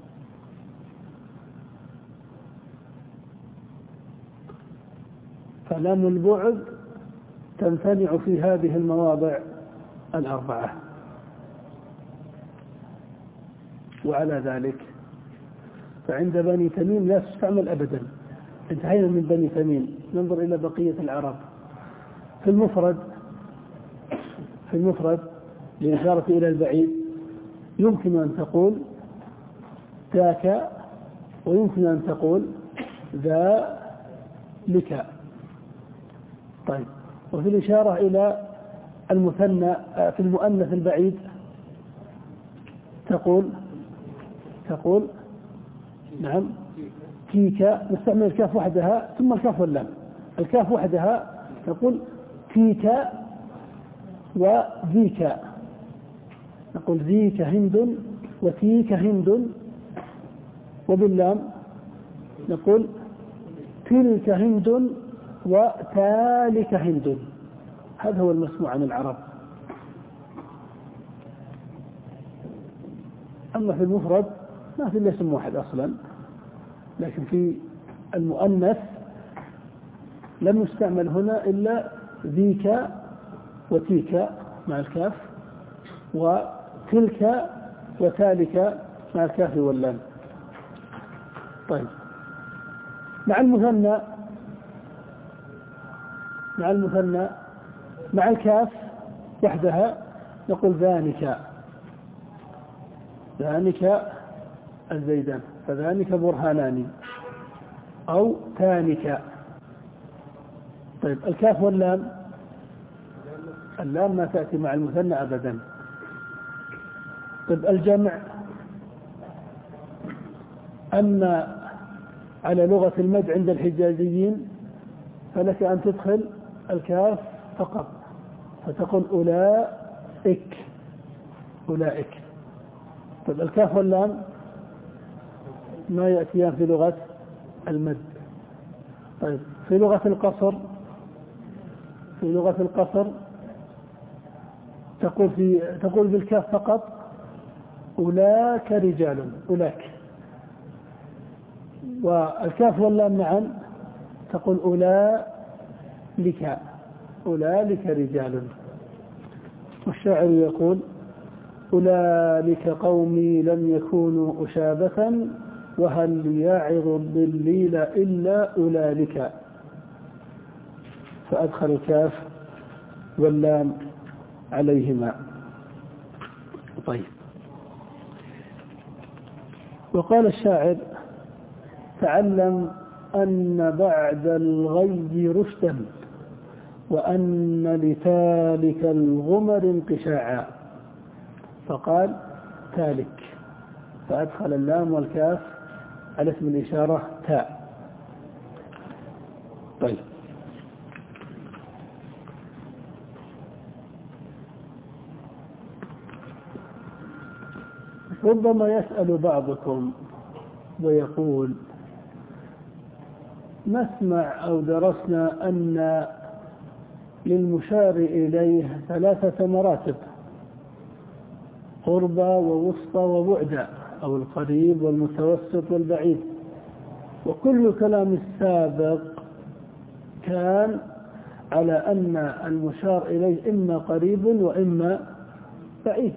فلام البعد تمتنع في هذه المواضع الأربعة. وعلى ذلك فعند بني تميم لا تستعمل أبدا. انتهينا من بني تميم، ننظر إلى بقية العرب. في المفرد في المفرد لإشارة إلى البعيد يمكن أن تقول ذاك، ويمكن أن تقول ذا لك. طيب، وفي الإشارة إلى المثنى في المؤنث البعيد تقول تقول نعم تيك، نستعمل الكاف وحدها ثم الكاف واللام. الكاف وحدها تقول تيك وذيك، نقول ذيك هند وتيك هند. وباللام نقول تلك هند وتالك هند. هذا هو المسموع عن العرب. أما في المفرد ما في إلا اسم واحد أصلا، لكن في المؤنث لم يستعمل هنا إلا ذيك وتيك مع الكاف، وتلك وتالك مع الكاف واللام. طيب، مع المثنى مع المثنى مع الكاف وحدها نقول ذانك ذانك الزيدان، فذانك برهانان، أو تانك. طيب، الكاف واللام، اللام ما تأتي مع المثنى أبدا. طيب، الجمع أما على لغة المد عند الحجازيين فلك أن تدخل الكاف فقط فتقول أولئك أولئك. طيب، الكاف واللام ما يأتيان في لغة المد. طيب، في لغة القصر في لغة القصر تقول في تقول بالكاف فقط أولاك رجال أولاك، والكاف واللام معا تقول أولئك أولئك رجال. والشاعر يقول أولئك قومي لم يكونوا أشابة، وهل يعظ الضليل إلا أولئك. فأدخل الكاف واللام عليهما. طيب، وقال الشاعر تعلم أن بعد الغي رشدا، وأن لتالك الغمر انقشاعا. فقال تالك، فأدخل اللام والكاف على اسم الإشارة تاء. طيب، ربما يسأل بعضكم ويقول نسمع أو درسنا أن للمشار إليه ثلاثة مراتب: قربى ووسطى وبعدى، أو القريب والمتوسط والبعيد. وكل كلام السابق كان على أن المشار إليه إما قريب وإما بعيد.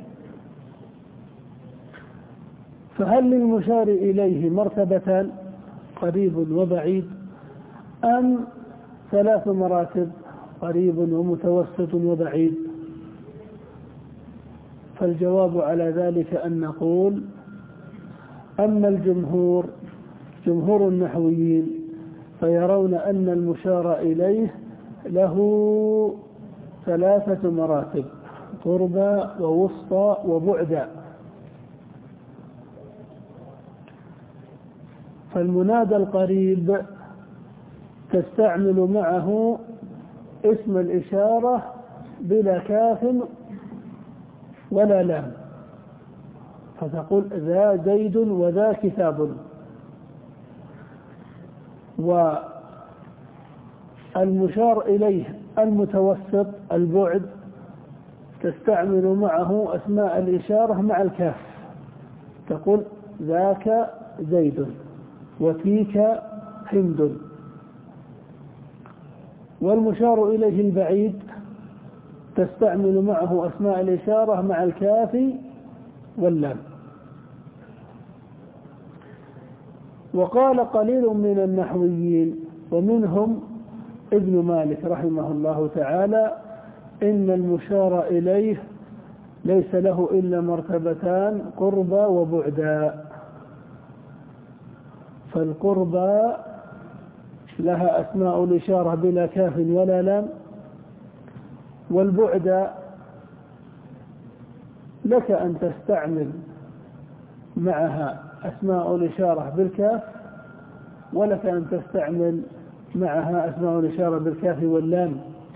فهل للمشار إليه مرتبتان قريب وبعيد، أم ثلاث مراتب قريب ومتوسط وبعيد؟ فالجواب على ذلك أن نقول أما الجمهور جمهور النحويين فيرون أن المشار إليه له ثلاثة مراتب: قربى ووسطى وبعدا. فالمنادى القريب تستعمل معه اسم الإشارة بلا كاف ولا لام، فتقول ذا زيد وذا كتاب. والمشار إليه المتوسط البعد تستعمل معه أسماء الإشارة مع الكاف، تقول ذاك زيد وفيك هند. والمشار إليه البعيد تستعمل معه أسماء الإشارة مع الكاف واللام. وقال قليل من النحويين ومنهم ابن مالك رحمه الله تعالى إن المشار إليه ليس له إلا مرتبتان: قربى وبعدا. فالقربى لها أسماء الإشارة بلا كاف ولا لام، والبعد لك أن تستعمل معها أسماء الإشارة بالكاف، ولك أن تستعمل معها أسماء الإشارة بالكاف واللام.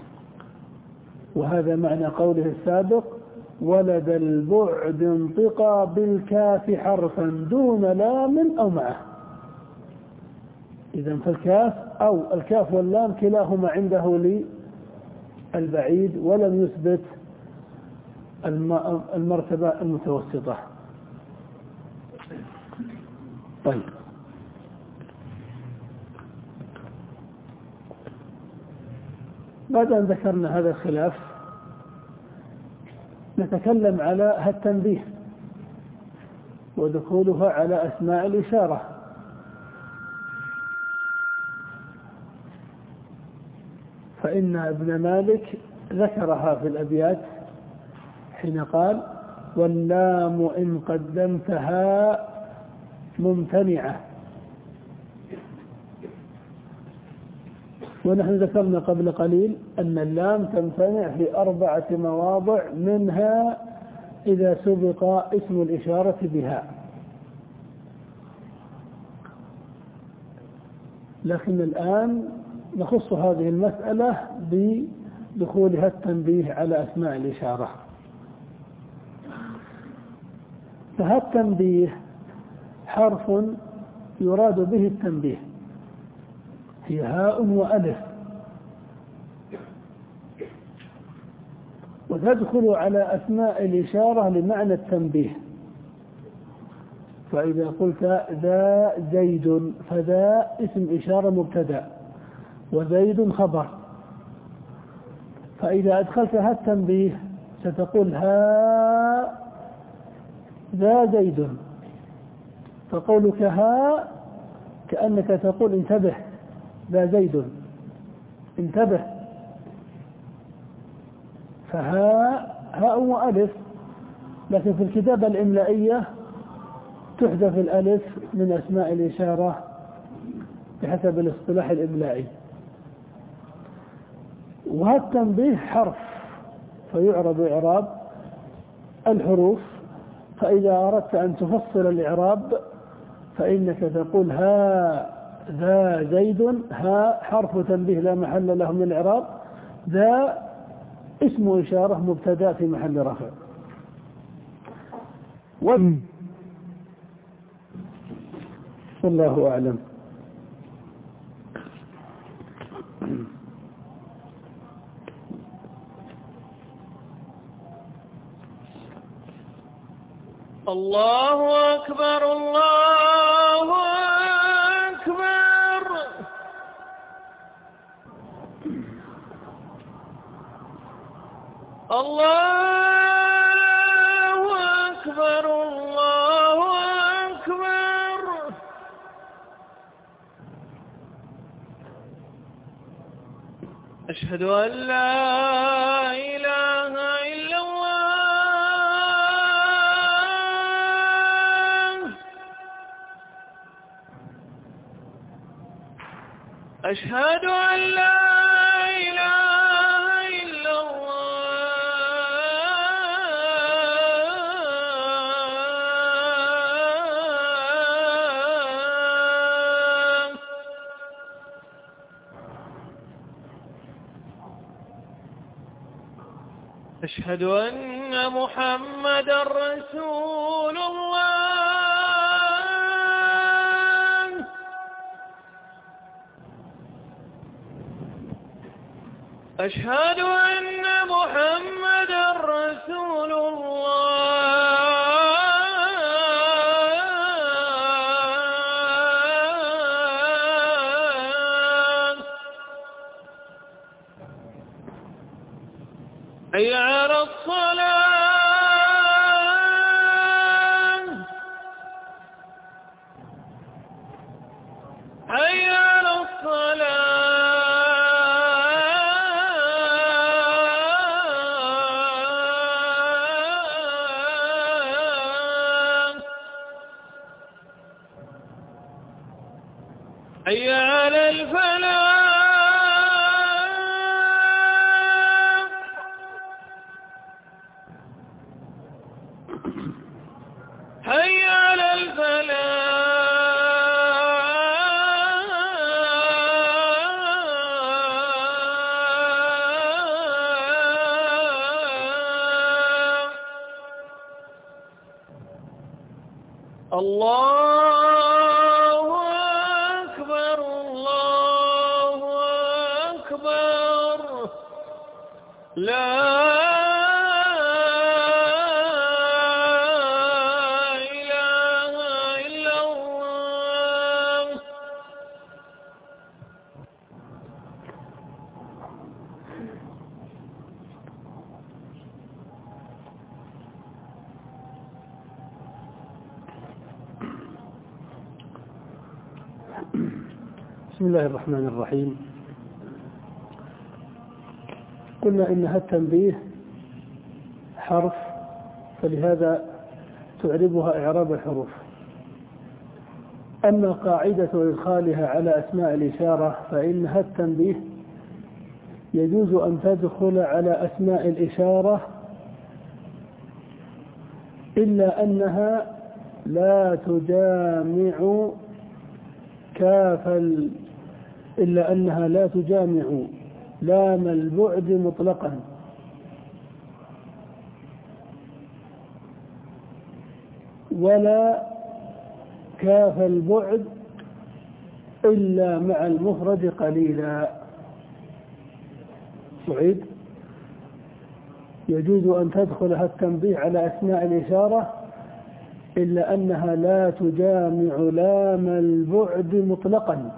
وهذا معنى قوله السابق: ولد البعد انطقى بالكاف حرفا دون لام أو معه. إذن فالكاف أو الكاف واللام كلاهما عنده للبعيد، ولم يثبت المرتبة المتوسطة. طيب، بعد أن ذكرنا هذا الخلاف نتكلم على التنبيه ودخولها على أسماء الإشارة. فإن ابن مالك ذكرها في الأبيات حين قال: واللام إن قدمتها ممتنعة. ونحن ذكرنا قبل قليل أن اللام تمتنع في أربعة مواضع، منها إذا سبق اسم الإشارة بها. لكن الآن نخص هذه المسألة بدخولها التنبيه على أسماء الإشارة. فهالتنبيه حرف يراد به التنبيه، هي هاء وألف، وتدخل على أسماء الإشارة لمعنى التنبيه. فإذا قلت ذا زيد فذا اسم إشارة مبتدأ وزيد خبر، فإذا أدخلتها التنبيه ستقول ها ذا زيد، فقولك ها كأنك تقول انتبه ذا زيد، انتبه. فها هاء وألف، لكن في الكتابة الإملائية تحذف الألف من أسماء الإشارة بحسب الاصطلاح الإملائي. وهالتنبيه حرف فيعرب إعراب الحروف. فإذا أردت أن تفصل الإعراب فإنك تقول ها ذا زيد، ها حرف تنبيه لا محل له من الإعراب، ذا اسم إشارة مبتدأ في محل رفع. والله أعلم. الله أكبر الله أكبر. الله أكبر الله أكبر. أشهد أن لا إله إلا الله. أشهد أن لا إله إلا الله. أشهد أن محمدا رسول الله. أشهد أن محمدا رسول الله. حي على الصلاة. حي على الصلاة. حي على الفلاح. حي على الفلاح. الله أكبر. الله أكبر. لا إله إلا الله. بسم الله الرحمن الرحيم. قلنا إنها التنبيه حرف، فلهذا تعربها إعراب الحروف. أما قاعدة إدخالها على أسماء الإشارة فإنها التنبيه يجوز أن تدخل على أسماء الإشارة إلا أنها لا تجامع كاف ال... إلا أنها لا تجامع لام البعد مطلقا، ولا كاف البعد إلا مع المفرد قليلا. أعيد: يجوز أن تدخلها التنبيه على أسماء الإشارة إلا أنها لا تجامع لام البعد مطلقا،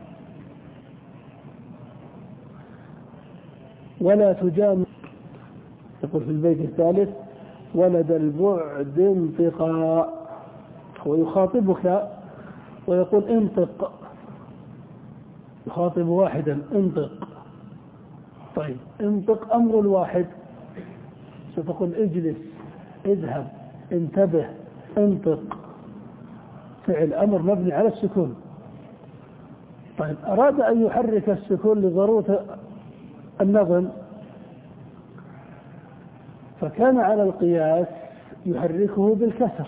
ولا تجامع. يقول في البيت الثالث: ولد البعد انطقا. هو يخاطبك ويقول انطق، يخاطب واحدا انطق. طيب انطق أمر الواحد، ستقول اجلس، اذهب، انتبه، انطق، فعل أمر مبني على السكون. طيب أراد أن يحرك السكون لضرورة النظم، فكان على القياس يحركه بالكسر،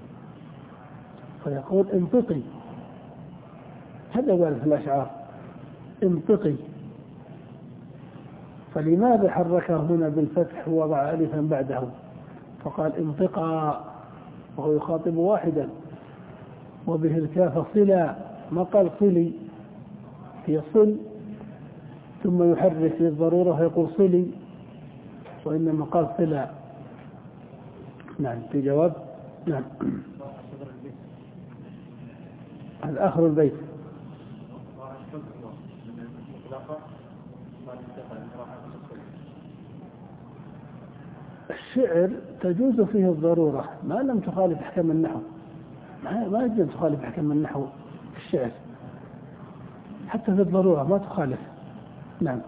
فيقول انطقي. هذا قال في الأشعار انطقي. فلماذا حركه هنا بالفتح ووضع ألفا بعده فقال انطقا وهو يخاطب واحدا؟ وبه الكاف صلة، ما قال صلي، هي صل ثم يحرك للضرورة فيقول صلي، وإنما قال صلة. نعم. في جواب؟ نعم. هذا آخر البيت. الشعر تجوز فيه الضرورة ما لم تخالف أحكام النحو، ما يجوز تخالف أحكام النحو في الشعر، حتى في الضرورة ما تخالف. نعم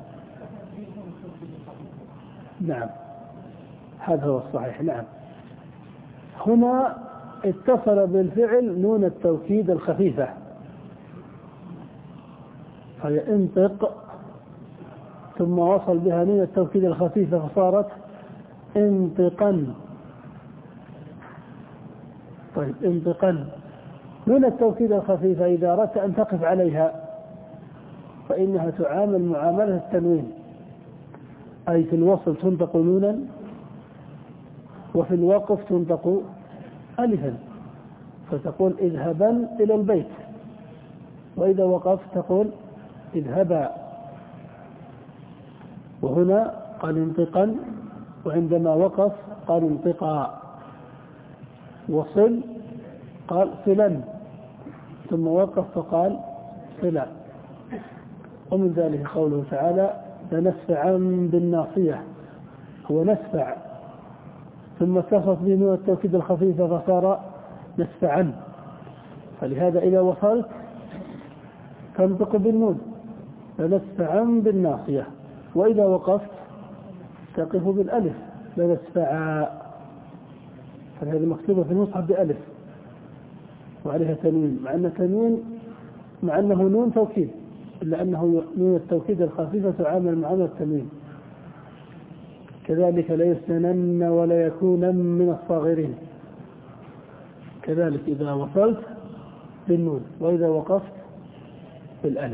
نعم هذا هو الصحيح. نعم. هنا اتصل بالفعل نون التوكيد الخفيفة، فهي انطق ثم وصل بها نون التوكيد الخفيفة فصارت انطقا. طيب انطقا، نون التوكيد الخفيفة إذا أردت أن تقف عليها فإنها تعامل معاملة التنوين، أي في الوصل تنطق نونا وفي الوقف تنطق ألفا، فتقول اذهبا إلى البيت، وإذا وقفت تقول اذهبا. وهنا قال انطقا، وعندما وقف قال انطقا. وصل قال صلا، ثم وقف فقال صلا. ومن ذلك قوله تعالى لنسفعا بالناصية، هو نسفع ثم اتصلت بنون التوكيد الخفيفة فصار نسفعا. فلهذا إذا وصلت تنطق بالنون لنسفعا بالناصية، وإذا وقفت تقف بالألف لنسفعا. فهذه مكتوبة في المصحف بألف وعليها تنوين، مع أن تنوين مع أنه نون توكيد، إلا أنه نون التوكيد الخفيفة تعامل معاملة التنوين. كذلك ليسنن ولا يكونن من الصاغرين، كذلك إذا وصلت بالنون وإذا وقفت بالألف.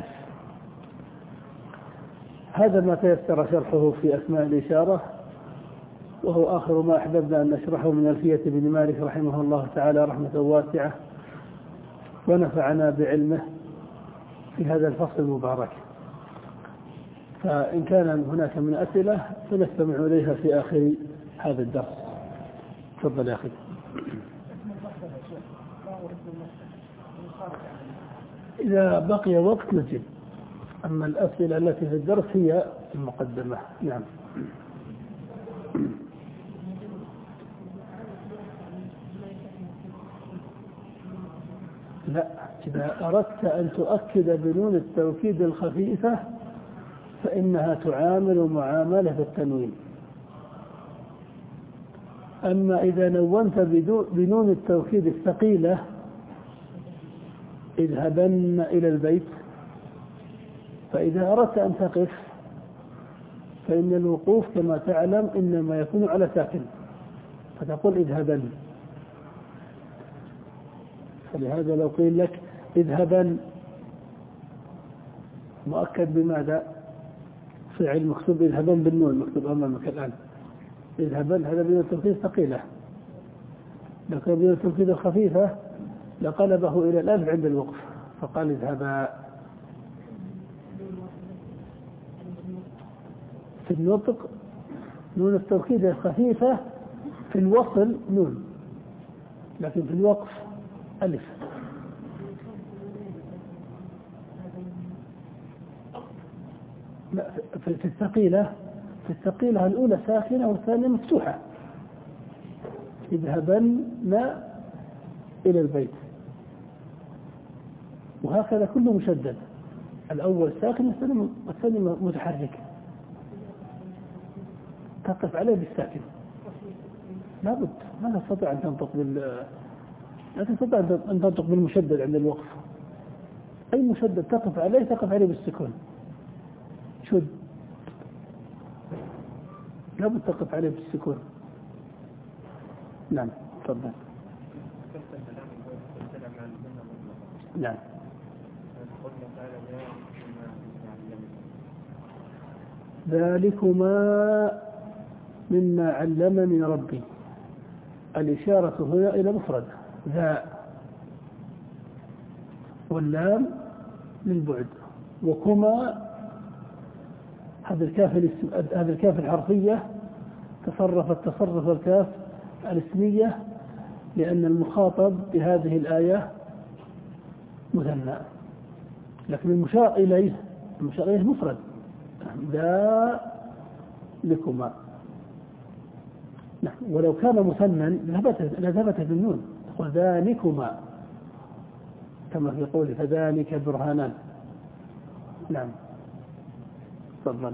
هذا ما تيسر شرحه في أسماء الإشارة، وهو آخر ما أحببنا أن نشرحه من ألفية بن مالك رحمه الله تعالى رحمة واسعة، ونفعنا بعلمه في هذا الفصل المبارك. فإن كان هناك من أسئلة فنستمع إليها في آخر هذا الدرس. تفضل يا أخي. إذا بقي وقت نجيب، أما الأسئلة التي في الدرس هي المقدمة. نعم. لا، إذا أردت أن تؤكد بنون التوكيد الخفيفة فإنها تعامل معاملة التنوين. أما إذا نونت بنون التوكيد الثقيلة اذهبن إلى البيت، فإذا أردت أن تقف فإن الوقوف كما تعلم إنما يكون على ساكن، فتقول اذهبن. فلهذا لو قيل لك اذهبن مؤكد بماذا؟ فعل مكتوب اذهبن بالنون مكتوب أمامك الآن. اذهبن هذا بنون التوكيد ثقيلة، لو كان بنون التوكيد الخفيفة لقلبه إلى الألف عند الوقف فقال اذهبا. في النطق نون التوكيد الخفيفة في الوصل نون، لكن في الوقف ألف. لا، في الثقيلة في الثقيلة الأولى ساكنة والثانية مفتوحة. اذهبن إلى البيت، وهكذا كله مشدد، الأول ساكن والثاني متحرك، تقف عليه بالساكن. لابد ما تستطيع أن تنطق بال لا تستطيع أن تنطق بالمشدد عند الوقف. أي مشدد تقف عليه تقف عليه بالسكون. شد لابد تقف عليه بالسكون. نعم تفضل. نعم. ذلكما مما علمني ربي. الإشارة هنا إلى مفرد ذا، واللام للبعد، وكما هذا الكاف هذا الكاف الحرفية تصرفت تصرف الكاف الاسمية، لأن المخاطب بهذه الآية مثنى، لكن المشار إليه المشار إليه مفرد ذا لكما. نعم. ولو كان مثنى لذهبت بالنون وذلكما كما في قوله فذلك برهانان. نعم تفضل.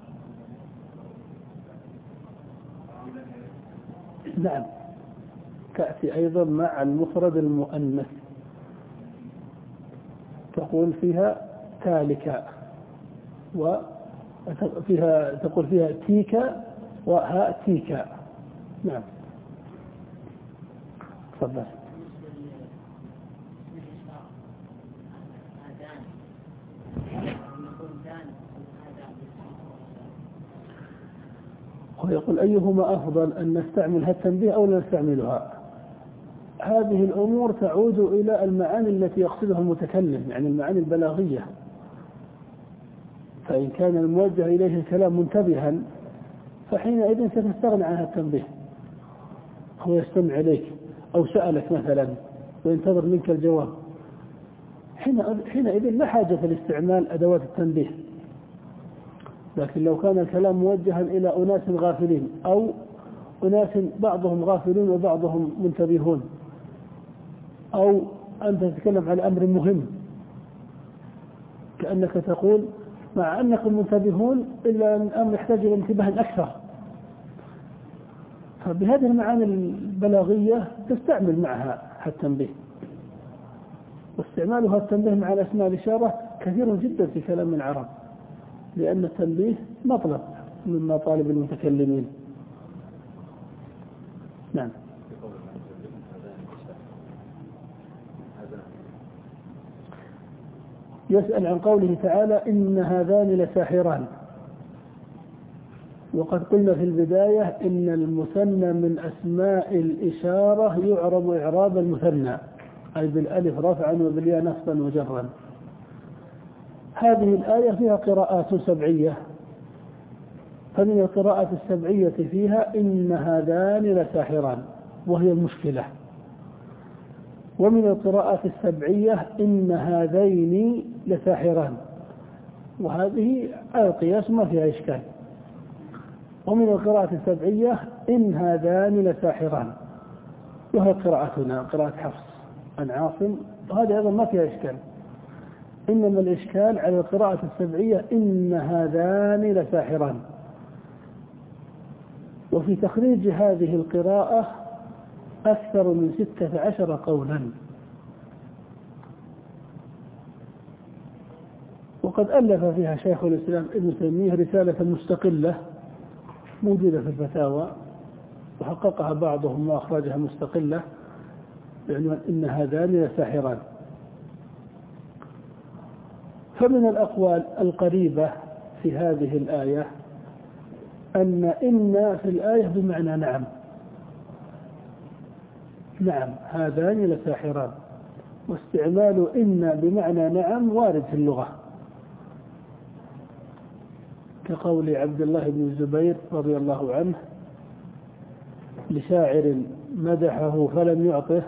نعم تأتي أيضا مع المفرد المؤنث، تقول فيها تالك، وفيها تقول فيها تيك وهاتيك. نعم تفضل. ويقول أيهما أفضل، أن نستعمل التنبيه أو لا نستعملها؟ هذه الأمور تعود إلى المعاني التي يقصدها المتكلم، يعني المعاني البلاغية. فإن كان الموجه إليه الكلام منتبها فحينئذ ستستغنى عن التنبيه، هو يستمع إليك أو سألك مثلا وينتظر منك الجواب، حينئذ لا حاجة لاستعمال أدوات التنبيه. لكن لو كان الكلام موجها إلى أناس غافلين أو أناس بعضهم غافلون وبعضهم منتبهون، أو أنت تتكلم عن أمر مهم كأنك تقول مع أنكم منتبهون إلا أن الأمر يحتاج إلى انتباه أكثر، فبهذه المعاني البلاغية تستعمل معها التنبيه. واستعمالها التنبيه مع الأسماء الإشارة كثير جدا في كلام العرب، لأن التنبيه مطلب من مطالب المتكلمين. نعم. يسأل عن قوله تعالى إن هذان لساحران، وقد قلنا في البداية إن المثنى من أسماء الإشارة يعرب إعراب المثنى، أي بالألف رفعا وبالياء نصبا وجرا. هذه الآية فيها قراءات سبعية، فمن القراءات السبعية فيها إن هذان لساحران وهي المشكلة، ومن القراءات السبعية إن هذين لساحران، وهذه على القياس ما فيها إشكال. ومن القراءة السبعية إن هذان لساحران، وهي قراءتنا قراءة حفص عن عاصم، وهذه أيضا ما فيها إشكال. إنما الإشكال على القراءة السبعية إن هذان لساحران. وفي تخريج هذه القراءة أكثر من ستة عشر قولا، وقد ألف فيها شيخ الإسلام ابن تيمية رسالة مستقلة موجودة في الفتاوى، وحققها بعضهم وأخرجها مستقلة بعنوان إن هذان لساحران. فمن الأقوال القريبة في هذه الآية أن إن في الآية بمعنى نعم، نعم هذان لساحران، واستعمال إن بمعنى نعم وارد في اللغة، كقول عبد الله بن الزبير رضي الله عنه لشاعر مدحه فلم يعطه،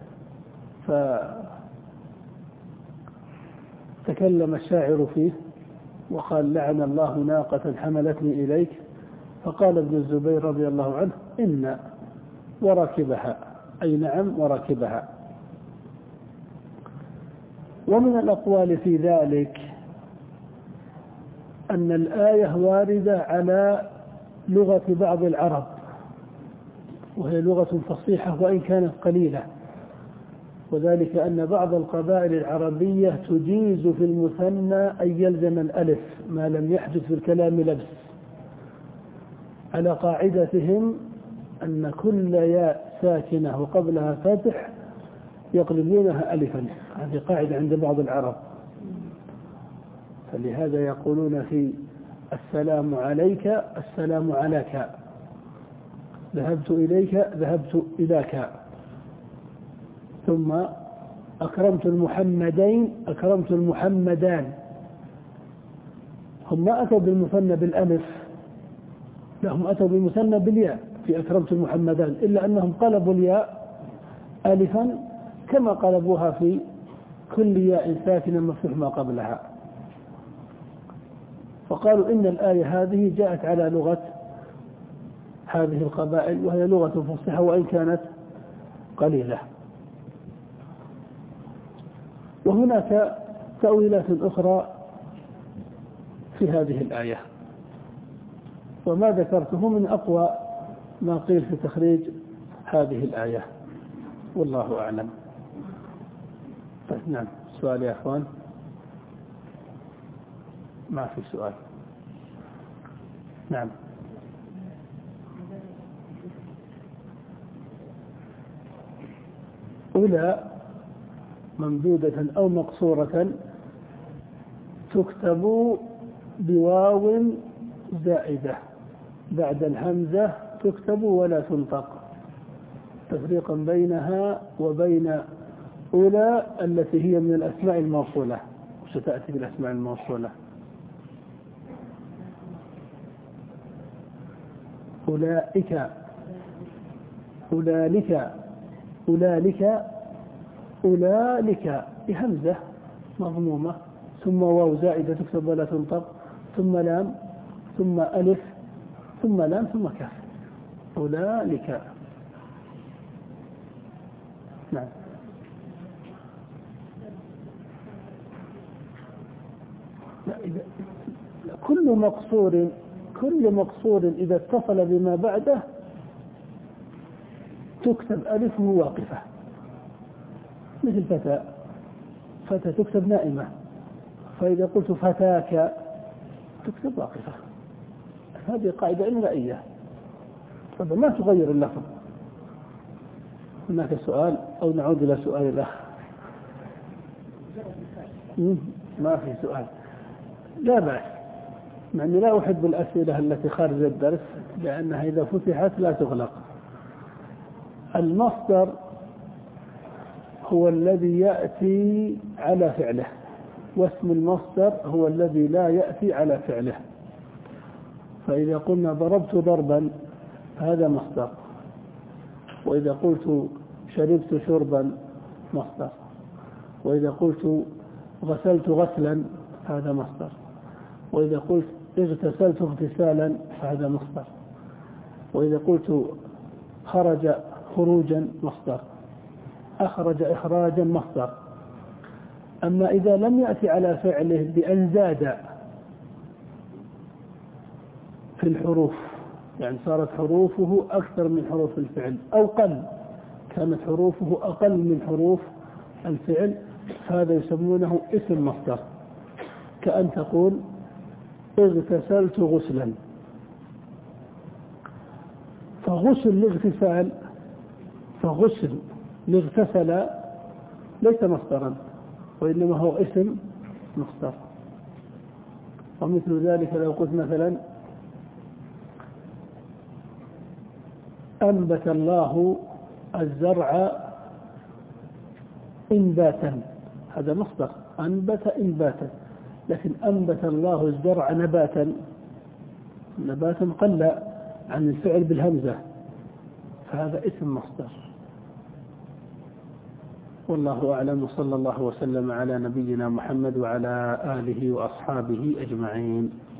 فتكلم الشاعر فيه وقال لعن الله ناقة حملتني إليك، فقال ابن الزبير رضي الله عنه إن وركبها، أي نعم وركبها. ومن الأقوال في ذلك أن الآية واردة على لغة بعض العرب، وهي لغة فصيحة وإن كانت قليلة، وذلك أن بعض القبائل العربية تجيز في المثنى أن يلزم الألف ما لم يحدث في الكلام لبس، على قاعدتهم أن كل ياء ساكنة وقبلها فتح يقلبونها ألفا، هذه قاعدة عند بعض العرب. فلهذا يقولون في السلام عليك السلام عليك، ذهبت إليك ذهبت إليك، ثم أكرمت المحمدين أكرمت المحمدان. هم ما أتوا بالمثنى بالألف، لهم أتوا بالمثنى بالياء في أكرمت المحمدان، إلا أنهم قلبوا الياء ألفا كما قلبوها في كل ياء ساكنة مفتوح ما قبلها. فقالوا إن الآية هذه جاءت على لغة هذه القبائل، وهي لغة فصيحة وإن كانت قليلة. وهناك تأويلات أخرى في هذه الآية، وما ذكرته من أقوى ما قيل في تخريج هذه الآية. والله أعلم. طيب نعم، سؤال يا أخوان؟ ما في سؤال. نعم. أولى ممدودة أو مقصورة تكتب بواو زائدة بعد الهمزة، تكتب ولا تنطق، تفريقا بينها وبين أولى التي هي من الأسماء الموصولة، وستأتي بالأسماء الموصولة. أولئك، أولئك، أولئك، أولئك بهمزة مضمومة، ثم واو زائدة تكتب ولا تنطق، ثم لام، ثم ألف، ثم لام، ثم كاف. أولئك. نعم. لا إذا كل مقصور كل مقصور إذا اتصل بما بعده تكتب ألفه واقفة، مثل فتى، فتى تكتب نائمة، فإذا قلت فتاك تكتب واقفة. هذه قاعدة إملائية، ما تغير اللفظ. هناك سؤال أو نعود إلى سؤال الأخ؟ ما في سؤال، لا بأس، مع أني لا أحب الأسئلة التي خارج الدرس لأنها إذا فتحت لا تغلق. المصدر هو الذي يأتي على فعله، واسم المصدر هو الذي لا يأتي على فعله. فإذا قلنا ضربت ضربا هذا مصدر، وإذا قلت شربت شربا مصدر، وإذا قلت غسلت غسلا هذا مصدر، وإذا قلت اغتسلت اغتسالا فهذا مصدر، وإذا قلت خرج خروجا مصدر، أخرج إخراجا مصدر. أما إذا لم يأتي على فعله بأن زاد في الحروف، يعني صارت حروفه أكثر من حروف الفعل، أو قل كانت حروفه أقل من حروف الفعل، هذا يسمونه اسم مصدر. كأن تقول اغتسلت غسلا، فغسل الاغتسال فغسل الاغتسل ليس مصدرا، وإنما هو اسم مصدر. ومثل ذلك لو قلت مثلا أنبت الله الزرع إنباتا، هذا مصدر، أنبت إنباتا. لكن أنبت الله الزرع نباتا، نباتا قل عن الفعل بالهمزة، فهذا اسم مصدر. والله أعلم، وصلى الله وسلم على نبينا محمد وعلى آله وأصحابه أجمعين.